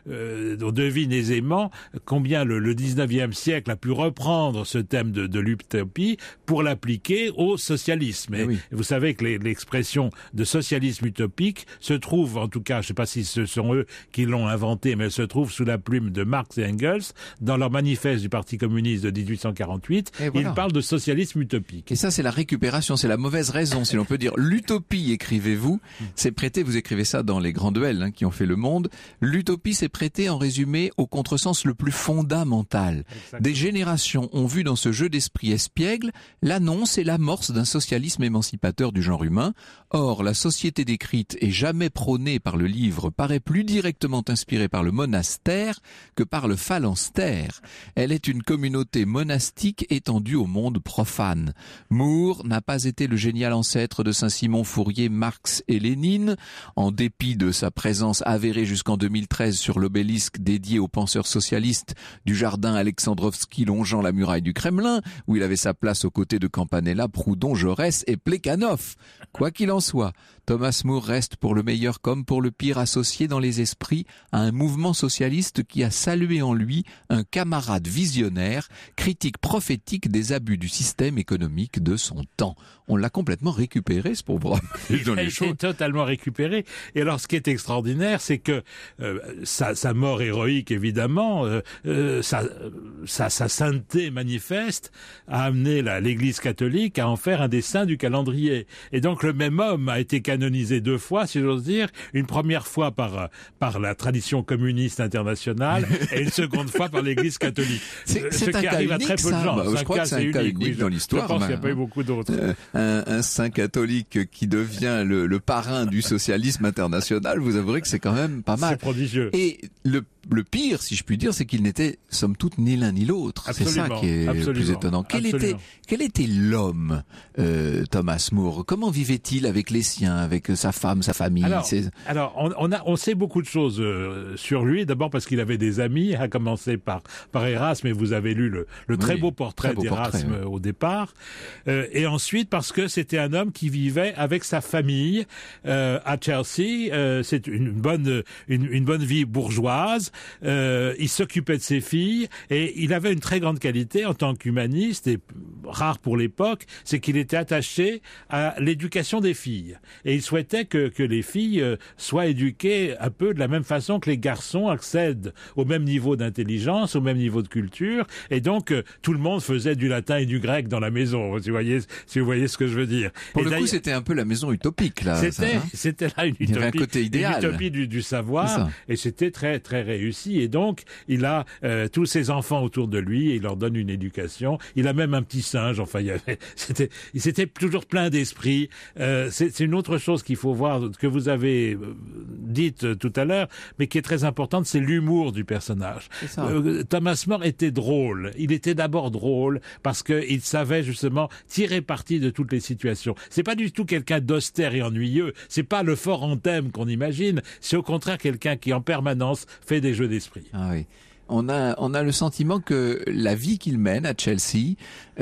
on devine aisément combien le 19e siècle a pu reprendre ce thème de l'utopie pour l'appliquer au socialisme. Et vous savez que l'expression de socialisme utopique se trouve, en tout cas, je ne sais pas si ce sont eux qui l'ont inventé, mais elle se trouve sous la plume de Marx et Engels dans leur manifeste du Parti communiste de 1848. Ils parlent de socialisme utopique. Et ça, c'est la récupération, c'est la mauvaise raison, si l'on peut dire. L'utopie, écrivez-vous, c'est prêté, vous écrivez ça dans les grands duels qui ont fait le monde, l'utopie s'est prêtée, en résumé, au contresens le plus fondamental. Exactement. Des générations ont vu dans ce jeu d'esprit espiègle l'annonce et l'amorce d'un socialisme émancipateur du genre humain. Or, la société décrite est jamais prônée par le livre paraît plus directement inspirée par le monastère que par le phalanstère. Elle est une communauté monastique étendue au monde profane. Moore n'a pas été le génial ancêtre de Saint-Simon, Fourier, Marx et Lénine. En dépit de sa présence avérée jusqu'en 2013 sur l'obélisque dédié aux penseurs socialistes du jardin Alexandrovski longeant la muraille du Kremlin, où il avait sa place aux côtés de Campanella, Proudhon, Jaurès et Plekhanov. Quoi qu'il en soit, Thomas More reste pour le meilleur comme pour le pire associé dans les esprits à un mouvement socialiste qui a salué en lui un camarade visionnaire, critique prophétique des abus du système économique de son temps. On l'a complètement récupéré, ce pauvre homme. Il a été totalement récupéré. Et alors, ce qui est extraordinaire, c'est que sa mort héroïque, évidemment, sa sainteté manifeste, a amené l'Église catholique à en faire un des saints du calendrier. Et donc, le même homme a été canonisé 2 fois, si j'ose dire, une première fois par la tradition communiste internationale et une seconde fois par l'Église catholique. Ce qui arrive à très peu de gens. Je crois que c'est un cas unique dans l'histoire. Je pense qu'il n'y a pas eu beaucoup d'autres. Un saint catholique qui devient le parrain du socialisme international, vous avouerez que c'est quand même pas mal. C'est prodigieux. Et le pire, si je puis dire, c'est qu'ils n'étaient, somme toute, ni l'un ni l'autre. C'est ça qui est le plus étonnant. Quel était l'homme, Thomas More? Comment vivait-il avec les siens, avec sa femme, sa famille? Alors, on sait beaucoup de choses sur lui. D'abord parce qu'il avait des amis, à commencer par Erasme, et vous avez lu le très beau portrait d'Erasme au départ. Et ensuite parce que c'était un homme qui vivait avec sa famille à Chelsea. C'est une bonne vie bourgeoise. Il s'occupait de ses filles et il avait une très grande qualité en tant qu'humaniste, et rare pour l'époque, c'est qu'il était attaché à l'éducation des filles. Et il souhaitait que les filles soient éduquées un peu de la même façon que les garçons accèdent au même niveau d'intelligence, au même niveau de culture. Et donc, tout le monde faisait du latin et du grec dans la maison, si vous voyez ce que je veux dire. Pour le coup, c'était un peu la maison utopique, là. C'était là une utopie. Il y avait un côté idéal. Une utopie du savoir. Et c'était très, très réussi. Et donc, il a tous ses enfants autour de lui et il leur donne une éducation. Il a même un petit singe. Enfin, c'était toujours plein d'esprit. C'est une autre chose qu'il faut voir, que vous avez dite tout à l'heure, mais qui est très importante, c'est l'humour du personnage. Thomas More était drôle. Il était d'abord drôle parce qu'il savait justement tirer parti de toutes les situations. C'est pas du tout quelqu'un d'austère et ennuyeux. C'est pas le fort en thème qu'on imagine. C'est au contraire quelqu'un qui en permanence fait des jeux d'esprit. Ah oui. On a le sentiment que la vie qu'il mène à Chelsea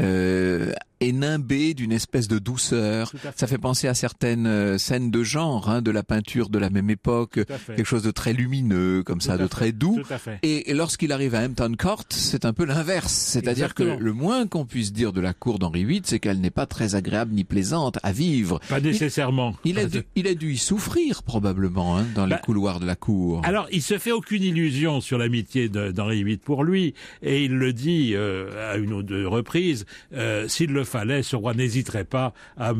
est nimbée d'une espèce de douceur. Ça fait penser à certaines scènes de genre, de la peinture de la même époque, quelque chose de très lumineux, comme ça, de très doux. Et lorsqu'il arrive à Hampton Court, c'est un peu l'inverse. C'est-à-dire que le moins qu'on puisse dire de la cour d'Henri VIII, c'est qu'elle n'est pas très agréable ni plaisante à vivre. Pas nécessairement. Il a dû y souffrir probablement dans les couloirs de la cour. Alors, il se fait aucune illusion sur l'amitié d'Henri VIII pour lui, et il le dit à une ou deux reprises. S'il le fallait, ce roi n'hésiterait pas à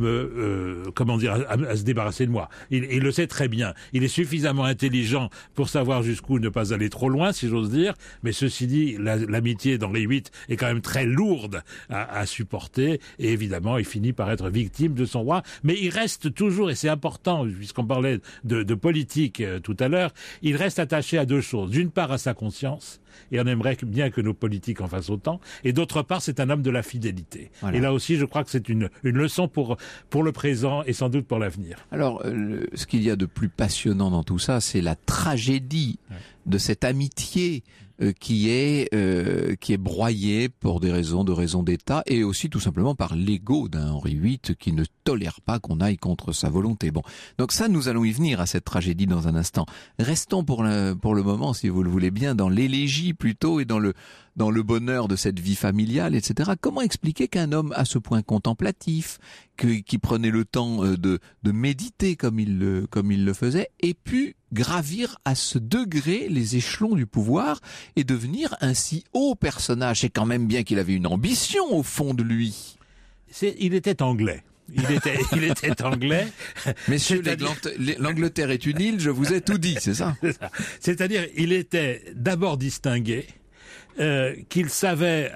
à se débarrasser de moi. Il le sait très bien. Il est suffisamment intelligent pour savoir jusqu'où ne pas aller trop loin, si j'ose dire. Mais ceci dit, l'amitié d'Henri VIII est quand même très lourde à supporter. Et évidemment, il finit par être victime de son roi. Mais il reste toujours, et c'est important, puisqu'on parlait de politique tout à l'heure, il reste attaché à 2 choses. D'une part, à sa conscience. Et on aimerait bien que nos politiques en fassent autant. Et d'autre part, c'est un homme de la fidélité. Voilà. Et là aussi, je crois que c'est une leçon pour le présent et sans doute pour l'avenir. Alors, ce qu'il y a de plus passionnant dans tout ça, c'est la tragédie de cette amitié qui est broyée pour des raisons d'État et aussi tout simplement par l'ego d'un Henri VIII qui ne tolère pas qu'on aille contre sa volonté. Bon, donc ça, nous allons y venir à cette tragédie dans un instant. Restons pour le moment, si vous le voulez bien, dans l'élégie plutôt et dans le bonheur de cette vie familiale, etc. Comment expliquer qu'un homme à ce point contemplatif, qui prenait le temps de méditer comme il le faisait, ait pu gravir à ce degré les échelons du pouvoir et devenir un si haut personnage? C'est quand même bien qu'il avait une ambition au fond de lui. Il était anglais. Il était anglais. Messieurs, l'Angleterre est une île, je vous ai tout dit, c'est ça? C'est-à-dire, il était d'abord distingué, qu'il savait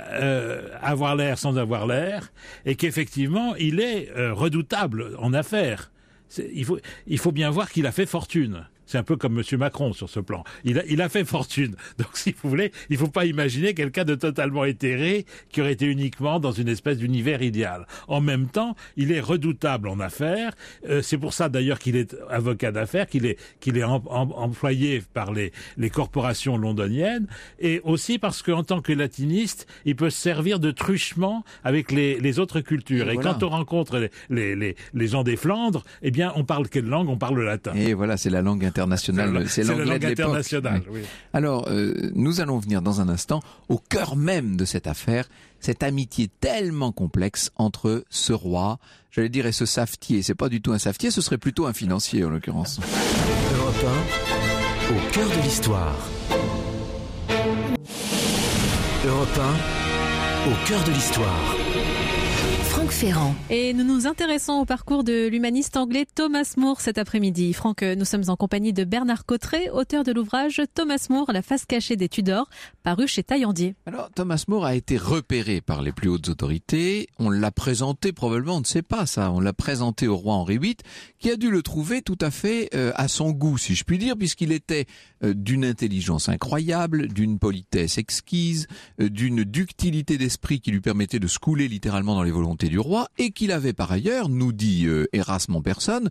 avoir l'air sans avoir l'air, et qu'effectivement, il est redoutable en affaires. il faut bien voir qu'il a fait fortune. C'est un peu comme M. Macron sur ce plan. Il a fait fortune. Donc, si vous voulez, il ne faut pas imaginer quelqu'un de totalement éthéré qui aurait été uniquement dans une espèce d'univers idéal. En même temps, il est redoutable en affaires. C'est pour ça d'ailleurs qu'il est avocat d'affaires, qu'il est employé par les corporations londoniennes, et aussi parce qu'en tant que latiniste, il peut se servir de truchement avec les autres cultures. Et quand on rencontre les gens des Flandres, eh bien, on parle quelle langue? On parle le latin. Et voilà, c'est la langue internationale, c'est l'anglais de l'époque. Oui. Alors, nous allons venir dans un instant au cœur même de cette affaire, cette amitié tellement complexe entre ce roi, j'allais dire, et ce savetier. C'est pas du tout un savetier, ce serait plutôt un financier en l'occurrence. Europe 1, au cœur de l'histoire. Europe 1, au cœur de l'histoire. Franck Ferrand. Et nous nous intéressons au parcours de l'humaniste anglais Thomas More cet après-midi. Franck, nous sommes en compagnie de Bernard Cotterêts, auteur de l'ouvrage Thomas More, la face cachée des Tudors, paru chez Taillandier. Alors, Thomas More a été repéré par les plus hautes autorités. On l'a présenté, probablement, on ne sait pas ça, on l'a présenté au roi Henri VIII, qui a dû le trouver tout à fait à son goût, si je puis dire, puisqu'il était d'une intelligence incroyable, d'une politesse exquise, d'une ductilité d'esprit qui lui permettait de se couler littéralement dans les volontés du roi, et qu'il avait par ailleurs, nous dit Erasme en personne,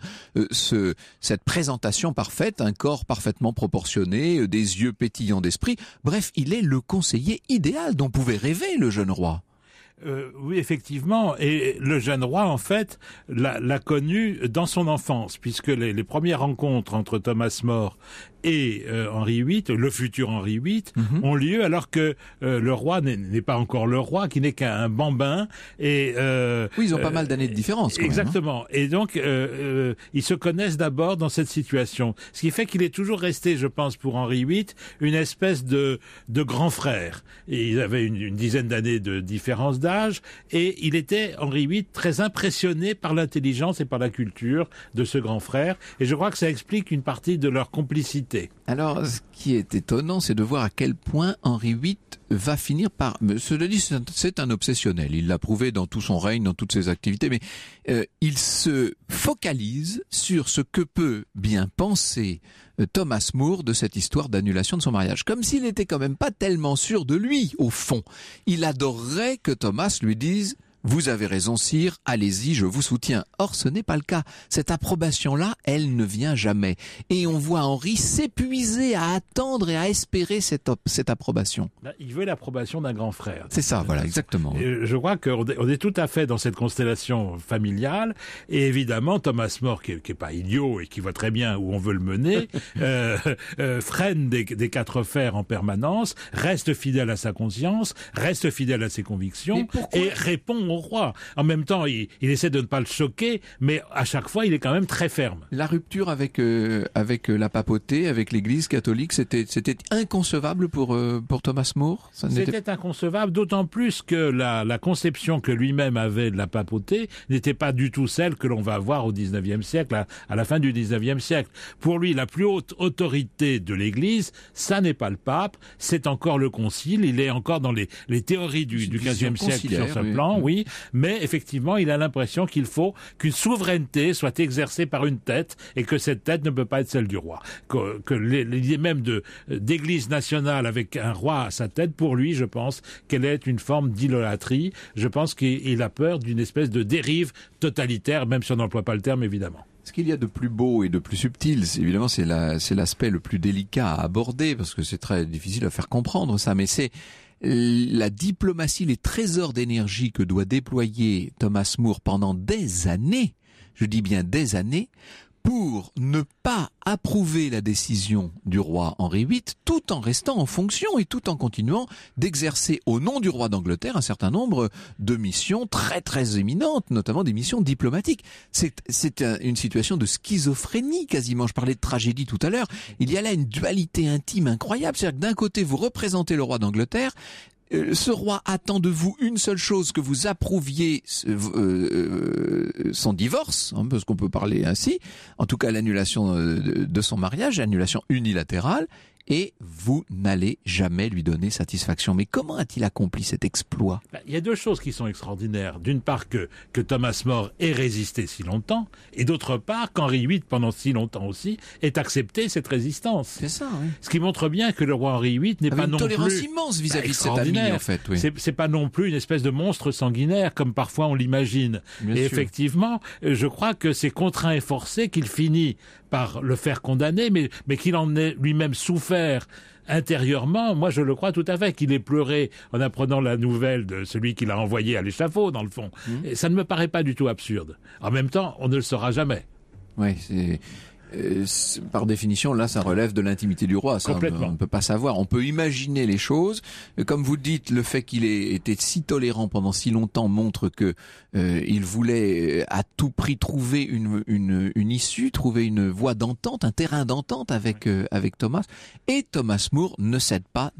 cette présentation parfaite, un corps parfaitement proportionné, des yeux pétillants d'esprit. Bref, il est le conseiller idéal dont pouvait rêver le jeune roi. Oui, effectivement. Et le jeune roi, en fait, l'a connu dans son enfance, puisque les premières rencontres entre Thomas More et Henri VIII, le futur Henri VIII, ont lieu alors que le roi n'est pas encore le roi, qui n'est qu'un bambin. Et oui, ils ont pas mal d'années de différence. Quand exactement. Même, et donc, ils se connaissent d'abord dans cette situation. Ce qui fait qu'il est toujours resté, je pense, pour Henri VIII, une espèce de grand frère. Et ils avaient une dizaine d'années de différence d'âge, et il était, Henri VIII, très impressionné par l'intelligence et par la culture de ce grand frère. Et je crois que ça explique une partie de leur complicité. Alors, ce qui est étonnant, c'est de voir à quel point Henri VIII va finir par... Cela dit, c'est un obsessionnel. Il l'a prouvé dans tout son règne, dans toutes ses activités, mais il se focalise sur ce que peut bien penser Thomas More de cette histoire d'annulation de son mariage. Comme s'il n'était quand même pas tellement sûr de lui, au fond. Il adorerait que Thomas lui dise... Vous avez raison, sire, allez-y, je vous soutiens. Or, ce n'est pas le cas. Cette approbation-là, elle ne vient jamais. Et on voit Henri s'épuiser à attendre et à espérer cette approbation. Il veut l'approbation d'un grand frère. C'est ça, voilà, exactement. Je crois qu'on est tout à fait dans cette constellation familiale. Et évidemment, Thomas More, qui est pas idiot et qui voit très bien où on veut le mener, freine des quatre fers en permanence, reste fidèle à sa conscience, reste fidèle à ses convictions et répond au roi. En même temps, il essaie de ne pas le choquer, mais à chaque fois, il est quand même très ferme. La rupture avec la papauté, avec l'Église catholique, c'était inconcevable pour Thomas More. C'était inconcevable, d'autant plus que la conception que lui-même avait de la papauté n'était pas du tout celle que l'on va avoir au XIXe siècle, à la fin du XIXe siècle. Pour lui, la plus haute autorité de l'Église, ça n'est pas le pape, c'est encore le concile. Il est encore dans les théories du XVe siècle sur ce plan, oui. Mais effectivement, il a l'impression qu'il faut qu'une souveraineté soit exercée par une tête et que cette tête ne peut pas être celle du roi. Que l'idée même d'église nationale avec un roi à sa tête, pour lui, je pense qu'elle est une forme d'idolâtrie. Je pense qu'il a peur d'une espèce de dérive totalitaire, même si on n'emploie pas le terme, évidemment. Ce qu'il y a de plus beau et de plus subtil, évidemment, c'est l'aspect le plus délicat à aborder, parce que c'est très difficile à faire comprendre ça, mais c'est la diplomatie, les trésors d'énergie que doit déployer Thomas More pendant des années, je dis bien des années, pour ne pas approuver la décision du roi Henri VIII, tout en restant en fonction et tout en continuant d'exercer au nom du roi d'Angleterre un certain nombre de missions très très éminentes, notamment des missions diplomatiques. C'est une situation de schizophrénie quasiment. Je parlais de tragédie tout à l'heure. Il y a là une dualité intime incroyable. C'est-à-dire que d'un côté, vous représentez le roi d'Angleterre, ce roi attend de vous une seule chose, que vous approuviez son divorce, hein, parce qu'on peut parler ainsi, en tout cas l'annulation de son mariage, annulation unilatérale, et vous n'allez jamais lui donner satisfaction. Mais comment a-t-il accompli cet exploit ? Il y a deux choses qui sont extraordinaires. D'une part que Thomas More ait résisté si longtemps, et d'autre part qu'Henri VIII, pendant si longtemps aussi, ait accepté cette résistance. C'est ça, oui. Ce qui montre bien que le roi Henri VIII n'est pas non plus... une tolérance immense vis-à-vis de cet ami, en fait. Oui. C'est pas non plus une espèce de monstre sanguinaire, comme parfois on l'imagine. Bien sûr. Effectivement, je crois que c'est contraint et forcé qu'il finit par le faire condamner, mais qu'il en ait lui-même souffert intérieurement. Moi, je le crois tout à fait, qu'il ait pleuré en apprenant la nouvelle de celui qui l'a envoyé à l'échafaud, dans le fond. Et ça ne me paraît pas du tout absurde. En même temps, on ne le saura jamais. Oui, par définition, là, ça relève de l'intimité du roi. Ça, complètement. On ne peut pas savoir. On peut imaginer les choses. Comme vous dites, le fait qu'il ait été si tolérant pendant si longtemps montre que il voulait à tout prix trouver une issue, trouver une voie d'entente, un terrain d'entente avec Thomas. Et Thomas More ne cède pas.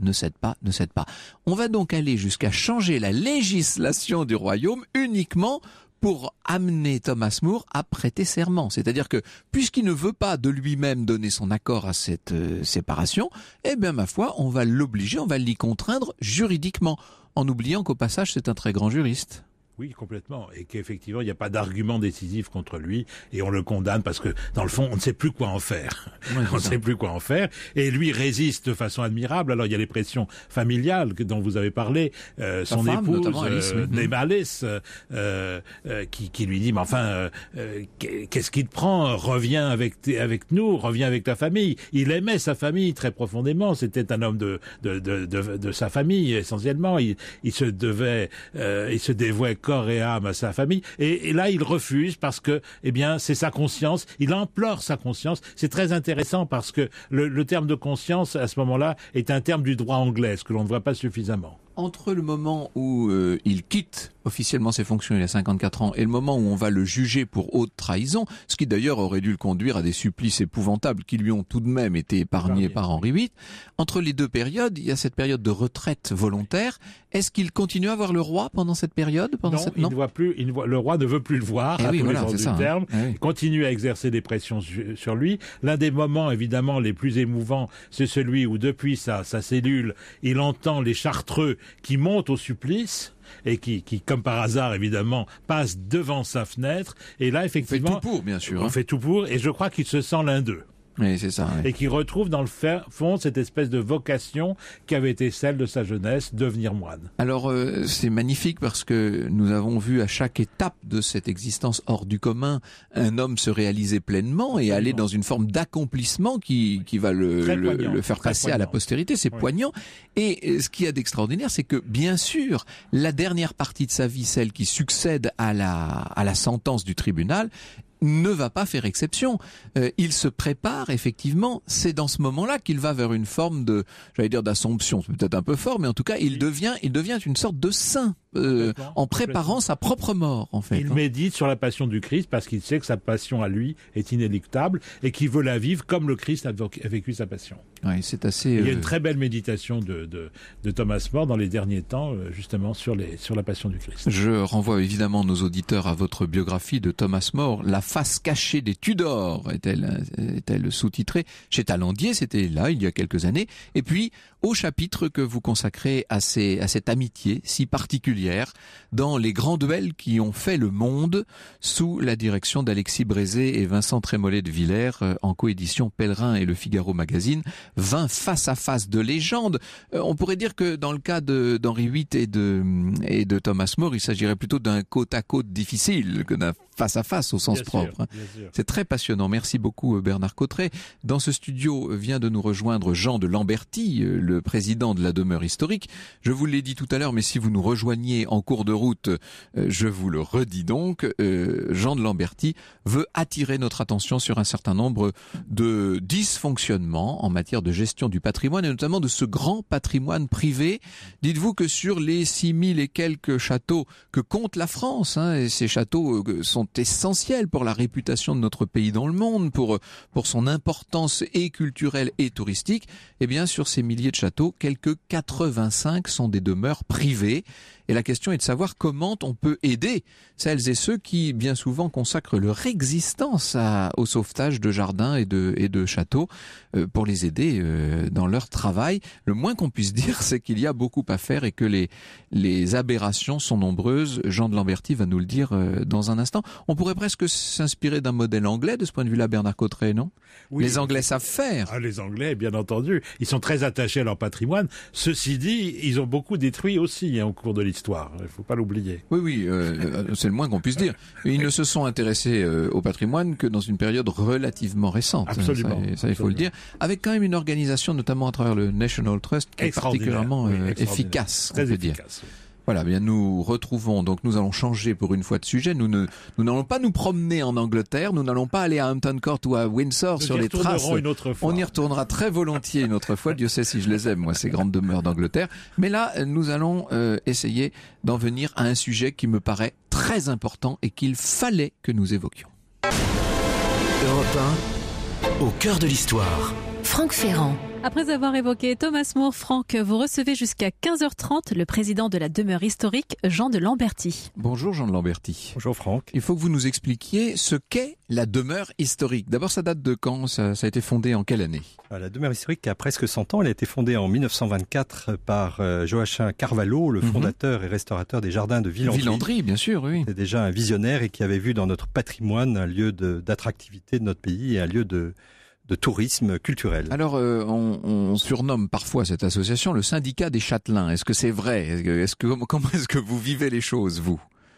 On va donc aller jusqu'à changer la législation du royaume uniquement pour amener Thomas More à prêter serment. C'est-à-dire que, puisqu'il ne veut pas de lui-même donner son accord à cette séparation, eh bien, ma foi, on va l'obliger, on va l'y contraindre juridiquement, en oubliant qu'au passage, c'est un très grand juriste. Oui, complètement. Et qu'effectivement, il n'y a pas d'argument décisif contre lui et on le condamne parce que, dans le fond, on ne sait plus quoi en faire. On ne sait plus quoi en faire. Et lui résiste de façon admirable. Alors, il y a les pressions familiales dont vous avez parlé. Son femme, épouse, Alice, qui lui dit, mais enfin, qu'est-ce qui te prend ? Reviens avec nous, reviens avec ta famille. Il aimait sa famille très profondément. C'était un homme de sa famille, essentiellement. Il se dévouait corps et âme à sa famille, et là il refuse parce que, eh bien, c'est sa conscience, il implore sa conscience. C'est très intéressant parce que le terme de conscience à ce moment-là est un terme du droit anglais, ce que l'on ne voit pas suffisamment. Entre le moment où il quitte officiellement ses fonctions, il a 54 ans, et le moment où on va le juger pour haute trahison, ce qui d'ailleurs aurait dû le conduire à des supplices épouvantables qui lui ont tout de même été épargnés par Henri VIII, entre les deux périodes, il y a cette période de retraite volontaire. Est-ce qu'il continue à voir le roi pendant cette période ? Il ne voit plus, le roi ne veut plus le voir, à tous les sens du terme. Il continue à exercer des pressions sur lui. L'un des moments, évidemment, les plus émouvants, c'est celui où, depuis sa cellule, il entend les Chartreux qui montent au supplice et qui, comme par hasard, évidemment, passent devant sa fenêtre. Et là, effectivement... On fait tout pour, bien sûr. On fait tout pour, et je crois qu'il se sent l'un d'eux. Oui, c'est ça. Oui. Et qui retrouve dans le fond cette espèce de vocation qui avait été celle de sa jeunesse, devenir moine. Alors c'est magnifique parce que nous avons vu à chaque étape de cette existence hors du commun un homme se réaliser pleinement et aller dans une forme d'accomplissement qui va le faire passer à la postérité. C'est poignant. Et ce qu'il y a d'extraordinaire, c'est que bien sûr, la dernière partie de sa vie, celle qui succède à la sentence du tribunal, ne va pas faire exception. Il se prépare, effectivement, c'est dans ce moment-là qu'il va vers une forme de, j'allais dire d'assomption, c'est peut-être un peu fort, mais en tout cas, il devient une sorte de saint, en préparant sa propre mort, en fait. Il médite sur la passion du Christ parce qu'il sait que sa passion à lui est inéluctable et qu'il veut la vivre comme le Christ a vécu sa passion. Oui, c'est assez... Il y a une très belle méditation de Thomas More dans les derniers temps, justement, sur la passion du Christ. Je renvoie évidemment nos auditeurs à votre biographie de Thomas More, La face cachée des Tudors, est-elle sous-titrée chez Talandier, c'était là, il y a quelques années. Et puis, au chapitre que vous consacrez à cette amitié si particulière dans les grands duels qui ont fait le monde sous la direction d'Alexis Brézé et Vincent Trémollet de Villers en coédition Pèlerin et Le Figaro Magazine. 20 face-à-face de légendes. On pourrait dire que dans le cas d'Henri VIII et de Thomas More, il s'agirait plutôt d'un côte-à-côte difficile que d'un face-à-face au sens propre. C'est très passionnant. Merci beaucoup Bernard Cotteret. Dans ce studio vient de nous rejoindre Jean de Lamberty, le président de la demeure historique. Je vous l'ai dit tout à l'heure, mais si vous nous rejoignez en cours de route, je vous le redis donc. Jean de Lamberty veut attirer notre attention sur un certain nombre de dysfonctionnements en matière de gestion du patrimoine et notamment de ce grand patrimoine privé. Dites-vous que sur les 6000 et quelques châteaux que compte la France, et ces châteaux sont essentiels pour la réputation de notre pays dans le monde, pour son importance et culturelle et touristique, eh bien sur ces milliers de châteaux, quelques 85 sont des demeures privées Et la question est de savoir comment on peut aider celles et ceux qui, bien souvent, consacrent leur existence au sauvetage de jardins et de châteaux pour les aider dans leur travail. Le moins qu'on puisse dire, c'est qu'il y a beaucoup à faire et que les aberrations sont nombreuses. Jean de Lamberty va nous le dire dans un instant. On pourrait presque s'inspirer d'un modèle anglais de ce point de vue-là, Bernard Cotterêts, non ? Oui, les Anglais savent faire. Ah, les Anglais, bien entendu. Ils sont très attachés à leur patrimoine. Ceci dit, ils ont beaucoup détruit aussi au cours de l'histoire. Il ne faut pas l'oublier. Oui, c'est le moins qu'on puisse dire. Ils ne se sont intéressés au patrimoine que dans une période relativement récente. Absolument. Ça, il faut le dire. Avec quand même une organisation, notamment à travers le National Trust, qui est particulièrement efficace, on peut dire. Voilà, bien nous retrouvons, donc nous allons changer pour une fois de sujet. Nous n'allons pas nous promener en Angleterre, nous n'allons pas aller à Hampton Court ou à Windsor sur les traces. Une autre fois. On y retournera très volontiers une autre fois, Dieu sait si je les aime, moi, ces grandes demeures d'Angleterre. Mais là, nous allons essayer d'en venir à un sujet qui me paraît très important et qu'il fallait que nous évoquions. Europe 1, au cœur de l'histoire. Franck Ferrand. Après avoir évoqué Thomas More, Franck, vous recevez jusqu'à 15h30 le président de la demeure historique, Jean de Lamberty. Bonjour Jean de Lamberty. Bonjour Franck. Il faut que vous nous expliquiez ce qu'est la demeure historique. D'abord, ça date de quand ? Ça a été fondé en quelle année ? La demeure historique a presque 100 ans. Elle a été fondée en 1924 par Joachim Carvalho, le fondateur et restaurateur des jardins de Villandry. Villandry, bien sûr, oui. C'était déjà un visionnaire et qui avait vu dans notre patrimoine un lieu d'attractivité de notre pays et un lieu de tourisme culturel. Alors, on surnomme parfois cette association le syndicat des châtelains. Est-ce que c'est vrai ? Comment est-ce que vous vivez les choses, vous ?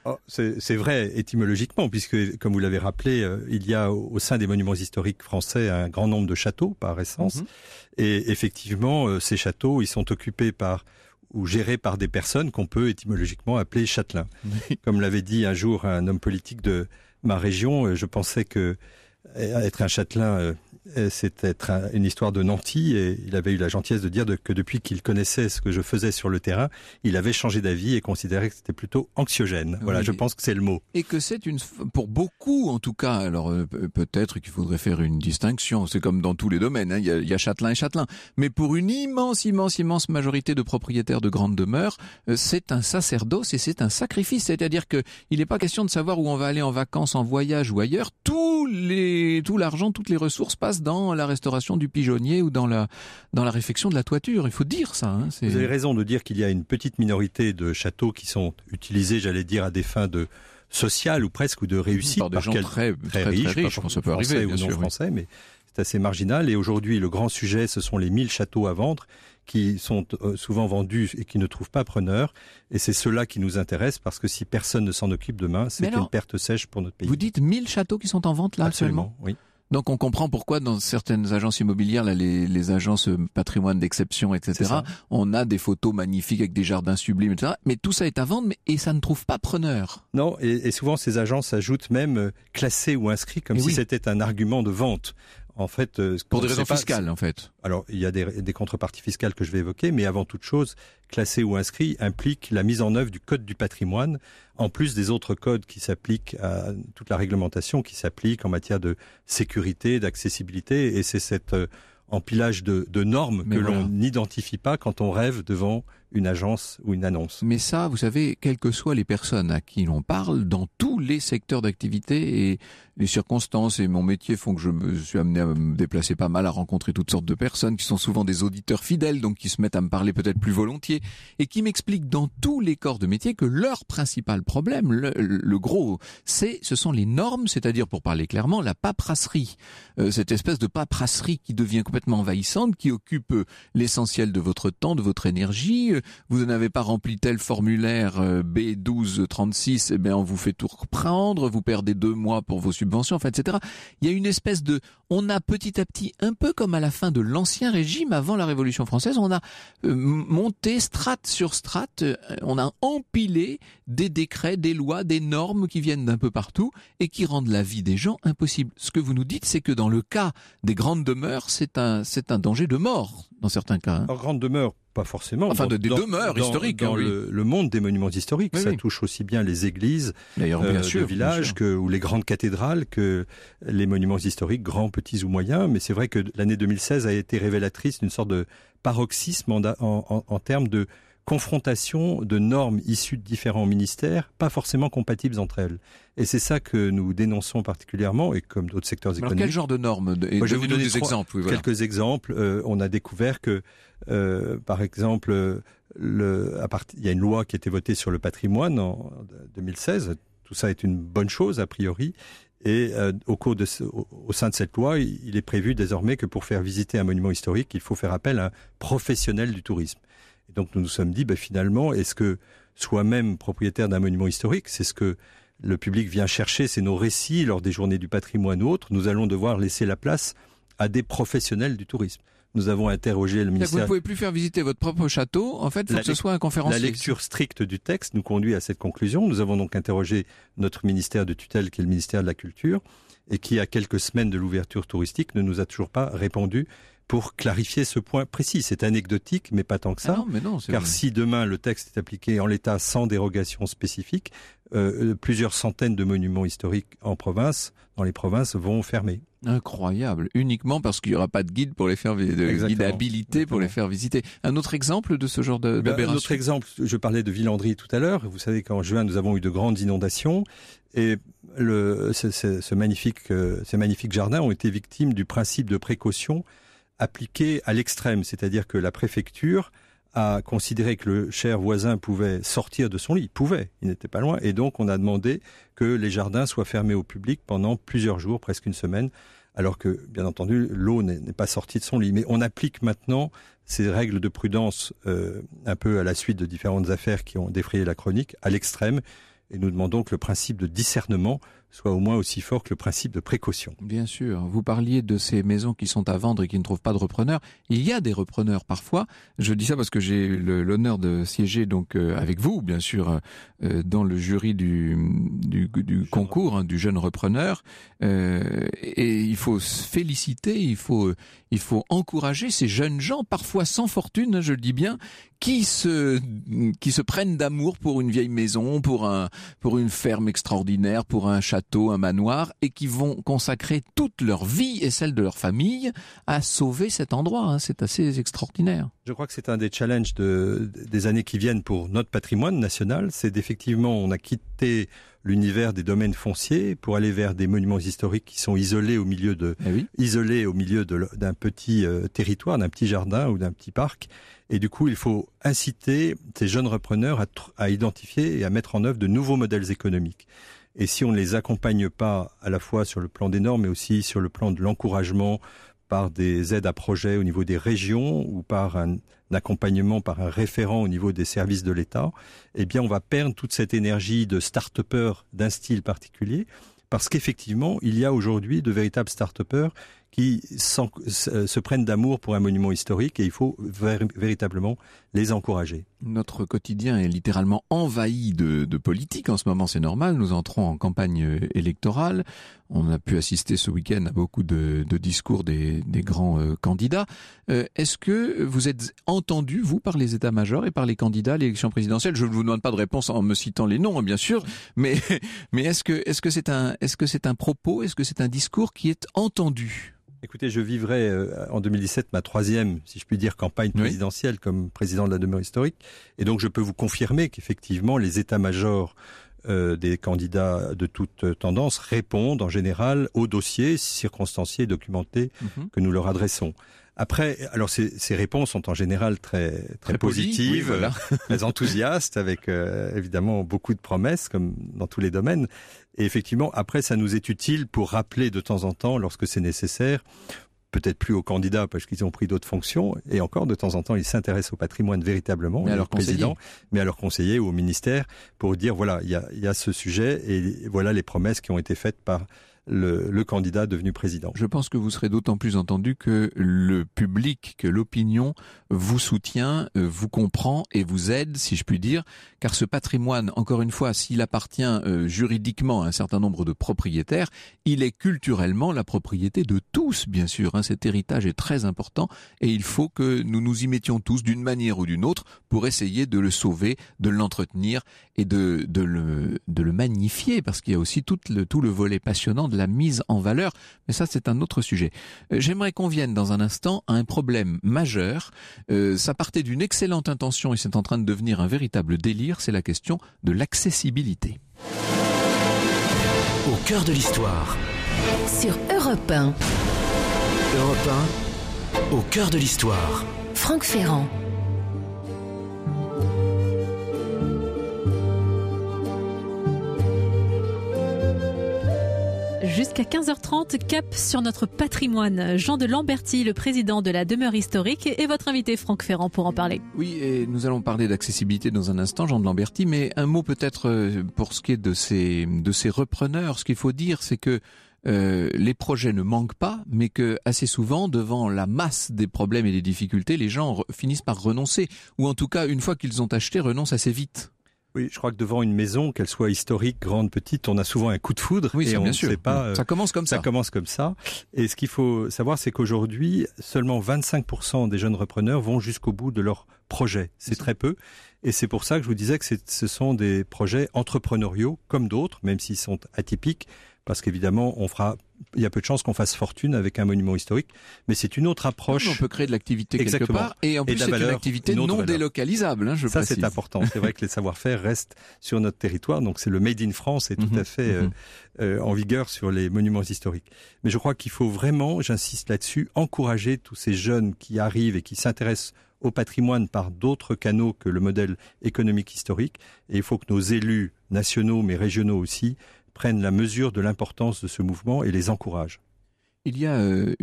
C'est vrai étymologiquement, puisque, comme vous l'avez rappelé, il y a au sein des monuments historiques français un grand nombre de châteaux, par essence. Et effectivement, ces châteaux, ils sont occupés ou gérés par des personnes qu'on peut étymologiquement appeler châtelains. Comme l'avait dit un jour un homme politique de ma région, je pensais que être un châtelain, c'était une histoire de nanti, et il avait eu la gentillesse de dire que depuis qu'il connaissait ce que je faisais sur le terrain, il avait changé d'avis et considérait que c'était plutôt anxiogène. Voilà, je pense que c'est le mot. Et que c'est pour beaucoup en tout cas, alors peut-être qu'il faudrait faire une distinction, c'est comme dans tous les domaines, hein, il y a châtelain et châtelain, mais pour une immense majorité de propriétaires de grandes demeures, c'est un sacerdoce et c'est un sacrifice, c'est-à-dire que il n'est pas question de savoir où on va aller en vacances, en voyage ou ailleurs, tout l'argent, toutes les ressources passent dans la restauration du pigeonnier ou dans la réfection de la toiture. Il faut dire ça. Hein, Vous avez raison de dire qu'il y a une petite minorité de châteaux qui sont utilisés, j'allais dire, à des fins de sociales ou presque, ou de réussite. Par des gens très riches, je pense que ça peut arriver, bien sûr. Français, mais c'est assez marginal. Et aujourd'hui, le grand sujet, ce sont les 1000 châteaux à vendre qui sont souvent vendus et qui ne trouvent pas preneur. Et c'est cela qui nous intéresse, parce que si personne ne s'en occupe demain, c'est une perte sèche pour notre pays. Vous dites 1000 châteaux qui sont en vente là actuellement ? Oui. Donc on comprend pourquoi dans certaines agences immobilières, là, les agences patrimoine d'exception, etc., on a des photos magnifiques avec des jardins sublimes, etc. Mais tout ça est à vendre, et ça ne trouve pas preneur. Non, et souvent ces agences ajoutent même classé ou inscrit, comme si c'était un argument de vente. En fait, pour des raisons fiscales, en fait. Alors, il y a des contreparties fiscales que je vais évoquer, mais avant toute chose, classé ou inscrit implique la mise en œuvre du code du patrimoine, en plus des autres codes qui s'appliquent à toute la réglementation qui s'applique en matière de sécurité, d'accessibilité, et c'est cet empilage de normes que l'on n'identifie pas quand on rêve devant une agence ou une annonce. Mais ça, vous savez, quelles que soient les personnes à qui l'on parle, dans tous les secteurs d'activité, et les circonstances et mon métier font que je me suis amené à me déplacer pas mal, à rencontrer toutes sortes de personnes qui sont souvent des auditeurs fidèles, donc qui se mettent à me parler peut-être plus volontiers, et qui m'expliquent dans tous les corps de métier que leur principal problème, le gros, ce sont les normes, c'est-à-dire, pour parler clairement, la paperasserie. Cette espèce de paperasserie qui devient complètement envahissante, qui occupe l'essentiel de votre temps, de votre énergie. Vous n'avez pas rempli tel formulaire B1236, eh bien on vous fait tout reprendre, vous perdez 2 mois pour vos subventions, enfin, etc. Il y a une espèce on a petit à petit, un peu comme à la fin de l'Ancien Régime, avant la Révolution française, on a monté strate sur strate, on a empilé des décrets, des lois, des normes qui viennent d'un peu partout et qui rendent la vie des gens impossible. Ce que vous nous dites, c'est que dans le cas des grandes demeures, c'est un danger de mort, dans certains cas. Hein. Alors, grande demeure, pas forcément. Enfin, des demeures historiques. Dans le monde des monuments historiques, ça touche aussi bien les églises de villages ou les grandes cathédrales que les monuments historiques, grands, petits ou moyens. Mais c'est vrai que l'année 2016 a été révélatrice d'une sorte de paroxysme en termes de confrontation de normes issues de différents ministères, pas forcément compatibles entre elles. Et c'est ça que nous dénonçons particulièrement, et comme d'autres secteurs économiques. Alors quel genre de normes? Je vais vous donner des exemples. Oui, voilà. Quelques exemples. On a découvert que, par exemple, il y a une loi qui a été votée sur le patrimoine en 2016. Tout ça est une bonne chose, a priori. Et au sein de cette loi, il est prévu désormais que pour faire visiter un monument historique, il faut faire appel à un professionnel du tourisme. Et donc nous nous sommes dit, finalement, est-ce que soi-même propriétaire d'un monument historique, c'est ce que le public vient chercher, c'est nos récits lors des journées du patrimoine ou autres, nous allons devoir laisser la place à des professionnels du tourisme. Nous avons interrogé le ministère. Vous ne pouvez plus faire visiter votre propre château. En fait, il faut que ce soit un conférencier. La lecture stricte du texte nous conduit à cette conclusion. Nous avons donc interrogé notre ministère de tutelle, qui est le ministère de la Culture, et qui, à quelques semaines de l'ouverture touristique, ne nous a toujours pas répondu pour clarifier ce point précis. C'est anecdotique, mais pas tant que ça. Car si demain le texte est appliqué en l'état sans dérogation spécifique, plusieurs centaines de monuments historiques dans les provinces, vont fermer. Incroyable, uniquement parce qu'il n'y aura pas de guide pour les faire guide habilité pour les faire visiter. Un autre exemple de ce genre d'aberration? Un autre exemple, je parlais de Villandry tout à l'heure. Vous savez qu'en juin, nous avons eu de grandes inondations et ces magnifiques jardins ont été victimes du principe de précaution appliqué à l'extrême, c'est-à-dire que la préfecture a considéré que le cher voisin pouvait sortir de son lit. Il n'était pas loin. Et donc, on a demandé que les jardins soient fermés au public pendant plusieurs jours, presque une semaine, alors que, bien entendu, l'eau n'est pas sortie de son lit. Mais on applique maintenant ces règles de prudence un peu à la suite de différentes affaires qui ont défrayé la chronique, à l'extrême. Et nous demandons que le principe de discernement soit au moins aussi fort que le principe de précaution. Bien sûr. Vous parliez de ces maisons qui sont à vendre et qui ne trouvent pas de repreneurs. Il y a des repreneurs parfois. Je dis ça parce que j'ai l'honneur de siéger donc avec vous, bien sûr, dans le jury du concours du jeune repreneur. Et il faut se féliciter, il faut encourager ces jeunes gens, parfois sans fortune, je le dis bien, qui se prennent d'amour pour une vieille maison, pour une ferme extraordinaire, pour un château, un manoir, et qui vont consacrer toute leur vie et celle de leur famille à sauver cet endroit. C'est assez extraordinaire. Je crois que c'est un des challenges des années qui viennent pour notre patrimoine national. C'est d'effectivement, on a quitté l'univers des domaines fonciers pour aller vers des monuments historiques qui sont isolés au milieu d'un petit territoire, d'un petit jardin ou d'un petit parc. Et du coup, il faut inciter ces jeunes repreneurs à identifier et à mettre en œuvre de nouveaux modèles économiques. Et si on ne les accompagne pas à la fois sur le plan des normes, mais aussi sur le plan de l'encouragement par des aides à projets au niveau des régions ou par un accompagnement par un référent au niveau des services de l'État, eh bien on va perdre toute cette énergie de start-upers d'un style particulier, parce qu'effectivement, il y a aujourd'hui de véritables start-upers qui se prennent d'amour pour un monument historique et il faut véritablement les encourager. Notre quotidien est littéralement envahi de politique en ce moment, c'est normal. Nous entrons en campagne électorale. On a pu assister ce week-end à beaucoup de discours des grands candidats. Est-ce que vous êtes entendu, vous, par les états-majors et par les candidats à l'élection présidentielle? Je ne vous demande pas de réponse en me citant les noms, bien sûr, mais est-ce que c'est un propos, est-ce que c'est un discours qui est entendu? Écoutez, je vivrai en 2017 ma troisième, si je puis dire, campagne présidentielle comme président de la demeure historique. Et donc, je peux vous confirmer qu'effectivement, les états-majors des candidats de toute tendance répondent en général aux dossiers circonstanciés et documentés que nous leur adressons. Après, alors ces réponses sont en général très positives, voilà. Très enthousiastes, avec évidemment beaucoup de promesses, comme dans tous les domaines. Et effectivement, après, ça nous est utile pour rappeler de temps en temps, lorsque c'est nécessaire, peut-être plus aux candidats parce qu'ils ont pris d'autres fonctions, et encore de temps en temps, ils s'intéressent au patrimoine véritablement, à leur président, mais à leurs conseillers ou au ministère, pour dire voilà, il y a ce sujet et voilà les promesses qui ont été faites par le candidat devenu président. Je pense que vous serez d'autant plus entendu que le public, que l'opinion vous soutient, vous comprend et vous aide, si je puis dire, car ce patrimoine, encore une fois, s'il appartient juridiquement à un certain nombre de propriétaires, il est culturellement la propriété de tous, bien sûr. Cet héritage est très important et il faut que nous nous y mettions tous d'une manière ou d'une autre pour essayer de le sauver, de l'entretenir et de le magnifier, parce qu'il y a aussi tout le volet passionnant de de la mise en valeur, mais ça c'est un autre sujet. J'aimerais qu'on vienne dans un instant à un problème majeur. Ça partait d'une excellente intention et c'est en train de devenir un véritable délire, c'est la question de l'accessibilité. Au cœur de l'histoire. Sur Europe 1. Europe 1, au cœur de l'histoire. Franck Ferrand. Jusqu'à 15h30, cap sur notre patrimoine. Jean de Lamberty, le président de la demeure historique, est votre invité Franck Ferrand pour en parler. Oui, et nous allons parler d'accessibilité dans un instant, Jean de Lamberty, mais un mot peut-être pour ce qui est de ces repreneurs. Ce qu'il faut dire, c'est que les projets ne manquent pas, mais que assez souvent, devant la masse des problèmes et des difficultés, les gens finissent par renoncer, ou en tout cas, une fois qu'ils ont acheté, renoncent assez vite. Oui, je crois que devant une maison, qu'elle soit historique, grande, petite, on a souvent un coup de foudre. Oui, et on bien ne sûr. sait pas. Ça commence comme ça. Ça commence comme ça. Et ce qu'il faut savoir, c'est qu'aujourd'hui, seulement 25% des jeunes repreneurs vont jusqu'au bout de leur projet. C'est très peu. Et c'est pour ça que je vous disais que ce sont des projets entrepreneuriaux, comme d'autres, même s'ils sont atypiques. Parce qu'évidemment, il y a peu de chances qu'on fasse fortune avec un monument historique, mais c'est une autre approche. On peut créer de l'activité quelque part, et en plus c'est une activité non délocalisable. Je précise. Ça, c'est important. C'est vrai que les savoir-faire restent sur notre territoire, donc c'est le Made in France est tout à fait en vigueur sur les monuments historiques. Mais je crois qu'il faut vraiment, j'insiste là-dessus, encourager tous ces jeunes qui arrivent et qui s'intéressent au patrimoine par d'autres canaux que le modèle économique historique. Et il faut que nos élus nationaux, mais régionaux aussi, prennent la mesure de l'importance de ce mouvement et les encouragent. Il y a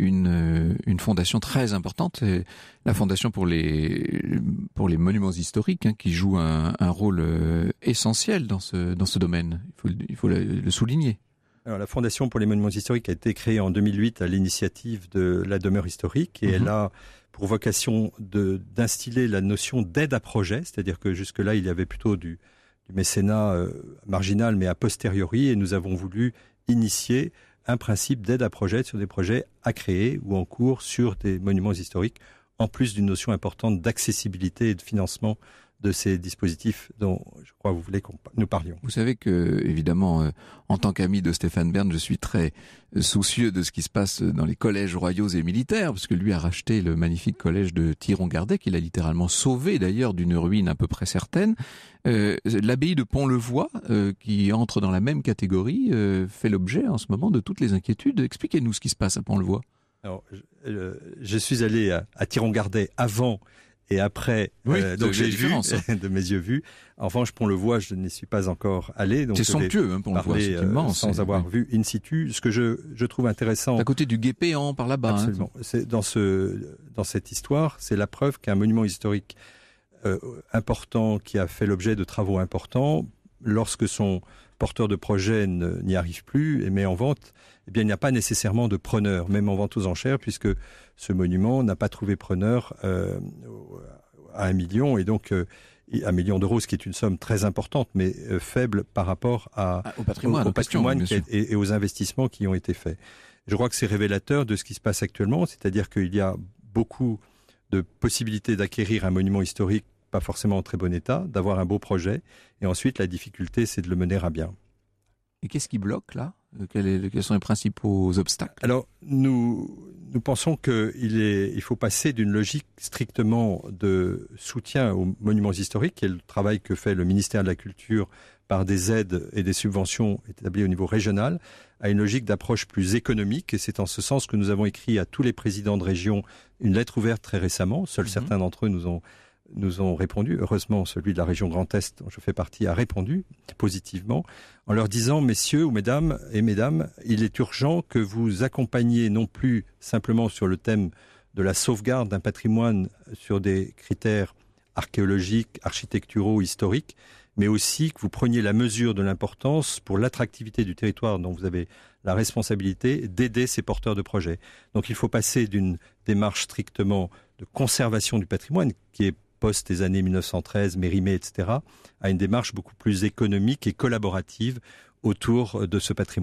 une fondation très importante, la Fondation pour les monuments historiques, qui joue un rôle essentiel dans ce domaine. Il faut le souligner. Alors, la Fondation pour les monuments historiques a été créée en 2008 à l'initiative de la demeure historique et elle a pour vocation d'instiller la notion d'aide à projet, c'est-à-dire que jusque-là il y avait plutôt du mécénat marginal, mais a posteriori, et nous avons voulu initier un principe d'aide à projet sur des projets à créer ou en cours sur des monuments historiques, en plus d'une notion importante d'accessibilité et de financement de ces dispositifs dont je crois vous voulez que nous parlions. Vous savez que, évidemment, en tant qu'ami de Stéphane Bern, je suis très soucieux de ce qui se passe dans les collèges royaux et militaires, parce que lui a racheté le magnifique collège de Thiron-Gardais, qu'il a littéralement sauvé d'ailleurs d'une ruine à peu près certaine. L'abbaye de Pont-le-Voix, qui entre dans la même catégorie, fait l'objet en ce moment de toutes les inquiétudes. Expliquez-nous ce qui se passe à Pont-le-Voix. Alors, je suis allé à Thiron-Gardais avant et après, donc j'ai vu de mes yeux vus. En revanche, Pont-le-Voix, je n'y suis pas encore allé. Donc c'est somptueux, Pont-le-Voix, c'est immense. Sans avoir vu in situ. Ce que je trouve intéressant. À côté du Guépéant, par là-bas. Absolument. C'est dans cette histoire, c'est la preuve qu'un monument historique important, qui a fait l'objet de travaux importants, lorsque son porteur de projet n'y arrive plus et met en vente, eh bien, il n'y a pas nécessairement de preneur, même en vente aux enchères, puisque ce monument n'a pas trouvé preneur à 1 million, et donc 1 million d'euros, ce qui est une somme très importante, mais faible par rapport au patrimoine et aux investissements qui ont été faits. Je crois que c'est révélateur de ce qui se passe actuellement, c'est-à-dire qu'il y a beaucoup de possibilités d'acquérir un monument historique pas forcément en très bon état, d'avoir un beau projet, et ensuite la difficulté c'est de le mener à bien. Et qu'est-ce qui bloque là ? Quels sont les principaux obstacles ? Alors nous pensons qu'il faut passer d'une logique strictement de soutien aux monuments historiques, qui est le travail que fait le ministère de la Culture par des aides et des subventions établies au niveau régional, à une logique d'approche plus économique, et c'est en ce sens que nous avons écrit à tous les présidents de région une lettre ouverte très récemment. Seuls certains d'entre eux nous ont répondu. Heureusement, celui de la région Grand Est, dont je fais partie, a répondu positivement, en leur disant, messieurs ou mesdames, il est urgent que vous accompagniez non plus simplement sur le thème de la sauvegarde d'un patrimoine sur des critères archéologiques, architecturaux, historiques, mais aussi que vous preniez la mesure de l'importance pour l'attractivité du territoire dont vous avez la responsabilité d'aider ces porteurs de projets. Donc il faut passer d'une démarche strictement de conservation du patrimoine, qui est post des années 1913, Mérimée, etc., à une démarche beaucoup plus économique et collaborative autour de ce patrimoine.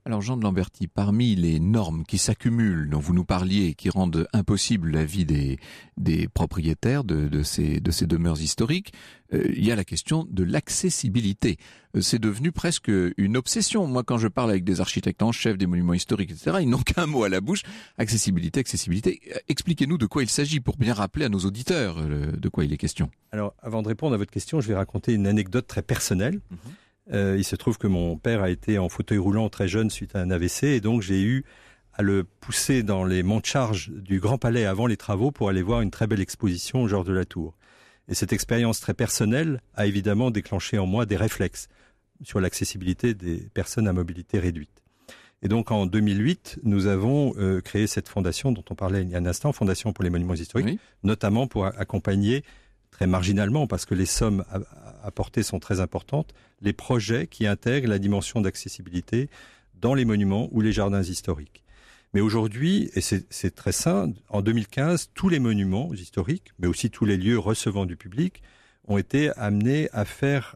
Alors Jean de Lamberty, parmi les normes qui s'accumulent, dont vous nous parliez, qui rendent impossible la vie des propriétaires de ces demeures historiques, il y a la question de l'accessibilité. C'est devenu presque une obsession. Moi, quand je parle avec des architectes en chef, des monuments historiques, etc., ils n'ont qu'un mot à la bouche, accessibilité, accessibilité. Expliquez-nous de quoi il s'agit pour bien rappeler à nos auditeurs de quoi il est question. Alors, avant de répondre à votre question, je vais raconter une anecdote très personnelle. Il se trouve que mon père a été en fauteuil roulant très jeune suite à un AVC, et donc j'ai eu à le pousser dans les monts de charge du Grand Palais avant les travaux pour aller voir une très belle exposition au Georges de la Tour. Et cette expérience très personnelle a évidemment déclenché en moi des réflexes sur l'accessibilité des personnes à mobilité réduite. Et donc en 2008, nous avons créé cette fondation dont on parlait il y a un instant, Fondation pour les monuments historiques, oui, notamment pour accompagner très marginalement, parce que les sommes apportées sont très importantes, les projets qui intègrent la dimension d'accessibilité dans les monuments ou les jardins historiques. Mais aujourd'hui, et c'est très simple, en 2015, tous les monuments historiques, mais aussi tous les lieux recevant du public, ont été amenés à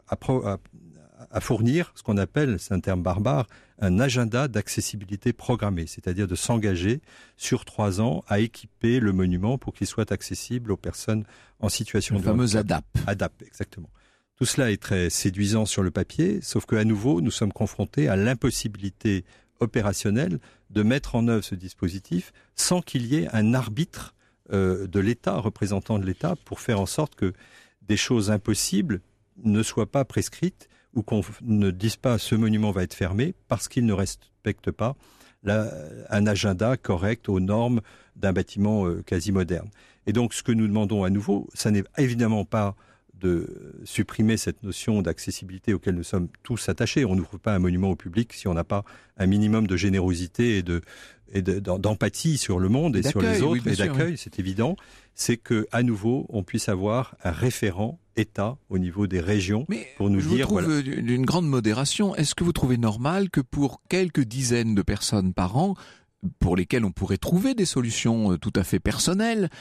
fournir ce qu'on appelle, c'est un terme barbare, un agenda d'accessibilité programmée, c'est-à-dire de s'engager sur 3 ans à équiper le monument pour qu'il soit accessible aux personnes en situation de handicap. Le fameux ADAP. ADAP, exactement. Tout cela est très séduisant sur le papier, sauf qu'à nouveau, nous sommes confrontés à l'impossibilité opérationnelle de mettre en œuvre ce dispositif sans qu'il y ait un arbitre de l'État, représentant de l'État, pour faire en sorte que des choses impossibles ne soient pas prescrites ou qu'on ne dise pas ce monument va être fermé parce qu'il ne respecte pas un agenda correct aux normes d'un bâtiment quasi moderne. Et donc ce que nous demandons à nouveau, ça n'est évidemment pas de supprimer cette notion d'accessibilité auquel nous sommes tous attachés. On n'ouvre pas un monument au public si on n'a pas un minimum de générosité et d'empathie sur le monde et sur les autres, oui, et d'accueil, oui. C'est évident. C'est que à nouveau, on puisse avoir un référent État au niveau des régions. Mais pour nous je dire, vous trouve d'une grande modération. Est-ce que vous trouvez normal que pour quelques dizaines de personnes par an, pour lesquelles on pourrait trouver des solutions tout à fait personnelles,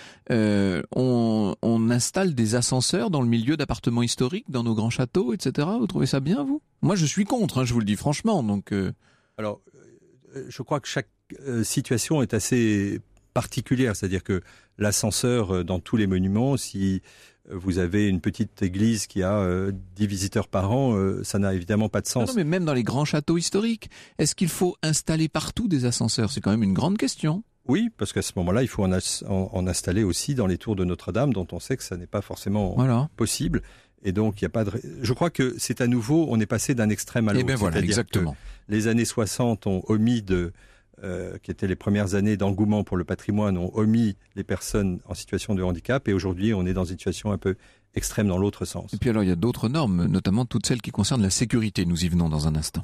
on installe des ascenseurs dans le milieu d'appartements historiques, dans nos grands châteaux, etc. Vous trouvez ça bien, vous ? Moi, je suis contre, je vous le dis franchement. Donc, Alors, je crois que chaque situation est assez particulière. C'est-à-dire que l'ascenseur dans tous les monuments, si vous avez une petite église qui a 10 visiteurs par an, ça n'a évidemment pas de sens. Non, mais même dans les grands châteaux historiques, est-ce qu'il faut installer partout des ascenseurs ? C'est quand même une grande question. Oui, parce qu'à ce moment-là, il faut en installer aussi dans les tours de Notre-Dame, dont on sait que ça n'est pas forcément possible. Et donc, il n'y a pas de. Je crois que c'est à nouveau, on est passé d'un extrême à l'autre. Eh bien voilà, exactement. Les années 60 ont omis qui étaient les premières années d'engouement pour le patrimoine, ont omis les personnes en situation de handicap, et aujourd'hui on est dans une situation un peu extrême dans l'autre sens. Et puis alors il y a d'autres normes, notamment toutes celles qui concernent la sécurité. Nous y venons dans un instant.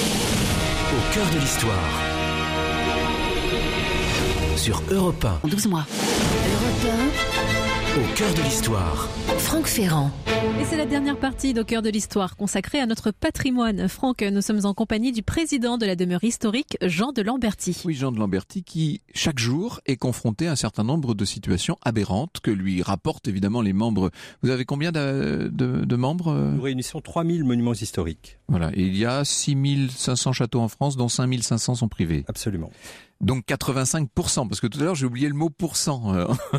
Au cœur de l'histoire. Sur Europe 1. 12 mois. Europe 1. Au cœur de l'histoire. Franck Ferrand. Et c'est la dernière partie d'Au cœur de l'histoire consacrée à notre patrimoine. Franck, nous sommes en compagnie du président de la demeure historique, Jean de Lamberty. Oui, Jean de Lamberty qui, chaque jour, est confronté à un certain nombre de situations aberrantes que lui rapportent évidemment les membres. Vous avez combien de membres ? Nous réunissons 3000 monuments historiques. Voilà, et il y a 6500 châteaux en France, dont 5500 sont privés. Absolument. Donc 85%, parce que tout à l'heure j'ai oublié le mot pourcent.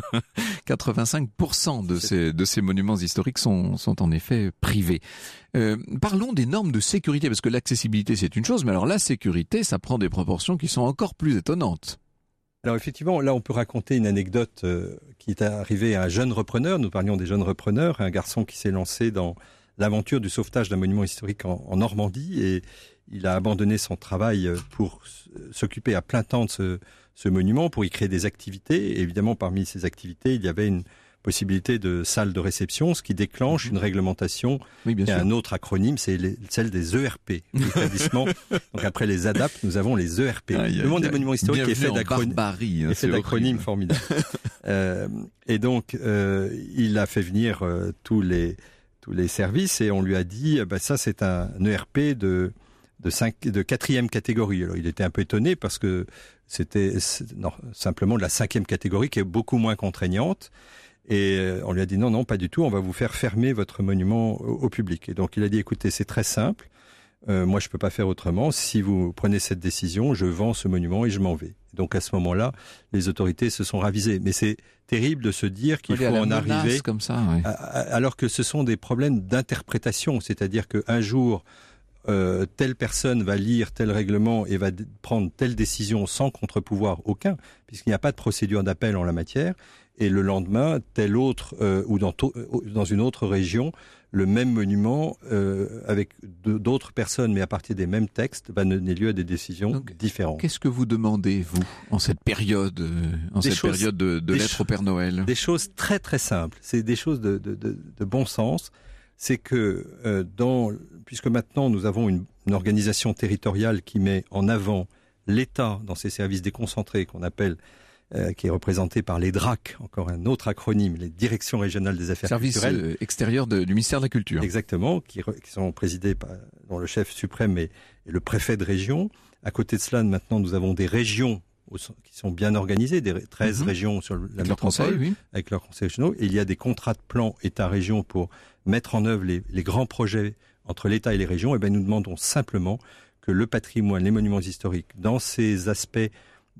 85% de ces monuments historiques sont en effet privés. Parlons des normes de sécurité, parce que l'accessibilité c'est une chose, mais alors la sécurité ça prend des proportions qui sont encore plus étonnantes. Alors effectivement, là on peut raconter une anecdote qui est arrivée à un jeune repreneur. Nous parlions des jeunes repreneurs, un garçon qui s'est lancé dans l'aventure du sauvetage d'un monument historique en Normandie, et il a abandonné son travail pour s'occuper à plein temps de ce monument, pour y créer des activités. Et évidemment, parmi ces activités, il y avait une possibilité de salle de réception, ce qui déclenche une réglementation. Oui, bien sûr. Un autre acronyme, c'est celle des ERP. Donc après les ADAP, nous avons les ERP. Le monde des monuments historiques est fait d'acronymes formidables. Et donc, il a fait venir tous les services, et on lui a dit, ça c'est un ERP de 4e catégorie. Alors il était un peu étonné parce que c'était simplement de la 5e catégorie qui est beaucoup moins contraignante. Et on lui a dit non, pas du tout, on va vous faire fermer votre monument au public. Et donc il a dit écoutez, c'est très simple, moi je peux pas faire autrement. Si vous prenez cette décision, je vends ce monument et je m'en vais. Donc à ce moment-là, les autorités se sont ravisées. Mais c'est terrible de se dire qu'il faut en arriver comme ça, oui. Alors que ce sont des problèmes d'interprétation. C'est-à-dire qu'un jour, telle personne va lire tel règlement et va prendre telle décision sans contre-pouvoir aucun, puisqu'il n'y a pas de procédure d'appel en la matière. Et le lendemain, tel autre ou dans une autre région, le même monument avec d'autres personnes, mais à partir des mêmes textes, va donner lieu à des décisions différentes. Qu'est-ce que vous demandez, vous, en cette période, de lettres au Père Noël? Des choses très très simples. C'est des choses de bon sens. C'est que puisque maintenant nous avons une organisation territoriale qui met en avant l'État dans ses services déconcentrés qu'on appelle qui est représenté par les DRAC, encore un autre acronyme, les Directions Régionales des Affaires Culturelles. Services extérieurs du ministère de la Culture. Exactement, qui sont présidés dont le chef suprême est le préfet de région. À côté de cela, maintenant, nous avons des régions qui sont bien organisées, des 13 régions sur la métropole, avec leurs conseils régionaux. Et il y a des contrats de plan État-région pour mettre en œuvre les grands projets entre l'État et les régions. Et bien, nous demandons simplement que le patrimoine, les monuments historiques, dans ces aspects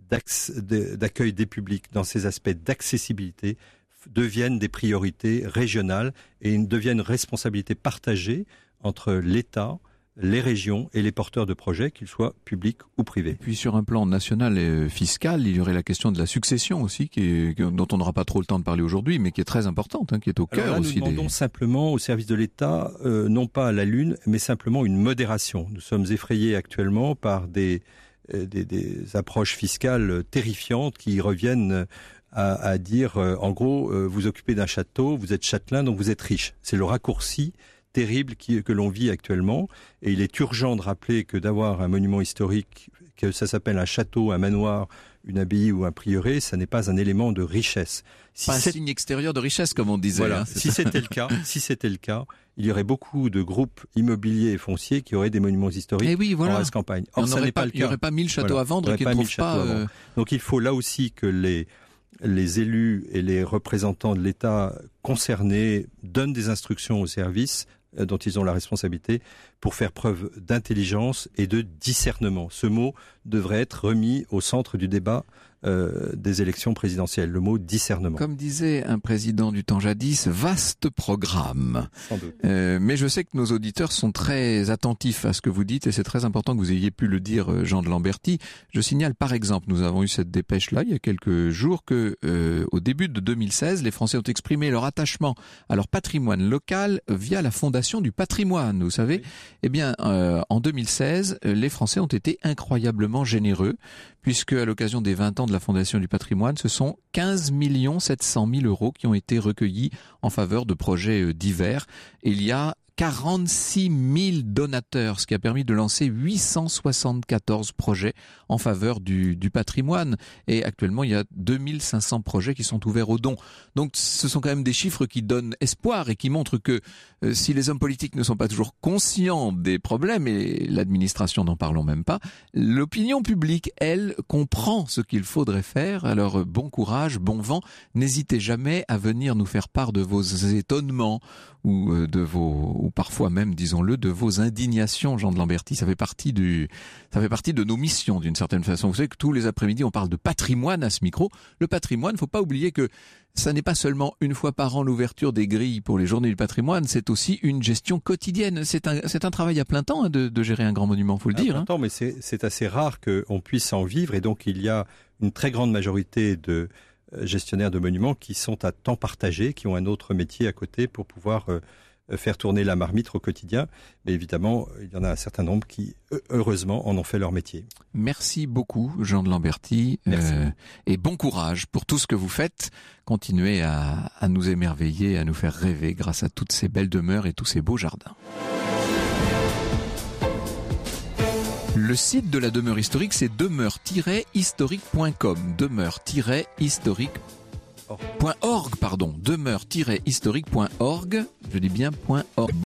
d'accueil des publics, dans ces aspects d'accessibilité, deviennent des priorités régionales et deviennent une responsabilité partagée entre l'État, les régions et les porteurs de projets, qu'ils soient publics ou privés. Et puis sur un plan national et fiscal, il y aurait la question de la succession aussi, dont on n'aura pas trop le temps de parler aujourd'hui, mais qui est très importante, qui est au cœur aussi. Nous demandons simplement au service de l'État, non pas à la lune, mais simplement une modération. Nous sommes effrayés actuellement par des approches fiscales terrifiantes qui reviennent à dire, en gros, vous occupez d'un château, vous êtes châtelain, donc vous êtes riche. C'est le raccourci terrible que l'on vit actuellement. Et il est urgent de rappeler que d'avoir un monument historique, que ça s'appelle un château, un manoir, une abbaye ou un prieuré, ça n'est pas un élément de richesse. Pas un signe extérieur de richesse, comme on disait. Voilà. Si c'était le cas, il y aurait beaucoup de groupes immobiliers et fonciers qui auraient des monuments historiques en reste campagne. Or, ça n'est pas le cas. Il n'y aurait pas 1000 châteaux à vendre qui ne trouvent pas. Donc il faut là aussi que les élus et les représentants de l'État concernés donnent des instructions aux services dont ils ont la responsabilité pour faire preuve d'intelligence et de discernement. Ce mot devrait être remis au centre du débat des élections présidentielles, le mot discernement. Comme disait un président du temps jadis, vaste programme. Sans doute. Mais je sais que nos auditeurs sont très attentifs à ce que vous dites et c'est très important que vous ayez pu le dire, Jean de Lamberty. Je signale par exemple, nous avons eu cette dépêche-là il y a quelques jours que au début de 2016, les Français ont exprimé leur attachement à leur patrimoine local via la Fondation du patrimoine, vous savez. Oui. Eh bien, en 2016, les Français ont été incroyablement généreux puisque à l'occasion des 20 ans de la Fondation du patrimoine, ce sont 15 700 000 € qui ont été recueillis en faveur de projets divers. Et il y a 46 000 donateurs, ce qui a permis de lancer 874 projets en faveur du patrimoine. Et actuellement, il y a 2500 projets qui sont ouverts aux dons. Donc, ce sont quand même des chiffres qui donnent espoir et qui montrent que si les hommes politiques ne sont pas toujours conscients des problèmes, et l'administration n'en parlons même pas, l'opinion publique, elle, comprend ce qu'il faudrait faire. Alors, bon courage, bon vent. N'hésitez jamais à venir nous faire part de vos étonnements ou parfois même, disons-le, de vos indignations, Jean de Lamberty. Ça fait partie de nos missions, d'une certaine façon. Vous savez que tous les après-midi, on parle de patrimoine à ce micro. Le patrimoine, faut pas oublier que ça n'est pas seulement une fois par an l'ouverture des grilles pour les journées du patrimoine, c'est aussi une gestion quotidienne. C'est un travail à plein temps de gérer un grand monument, faut le dire. À plein temps, mais c'est assez rare qu'on puisse en vivre, et donc il y a une très grande majorité de gestionnaires de monuments qui sont à temps partagé, qui ont un autre métier à côté pour pouvoir faire tourner la marmite au quotidien. Mais évidemment, il y en a un certain nombre qui, heureusement, en ont fait leur métier. Merci beaucoup, Jean de Lamberty. Et bon courage pour tout ce que vous faites. Continuez à nous émerveiller, à nous faire rêver grâce à toutes ces belles demeures et tous ces beaux jardins. Le site de la demeure historique, c'est demeure-historique.com. Demeure-historique.org, demeure-historique.org. Je dis bien .org.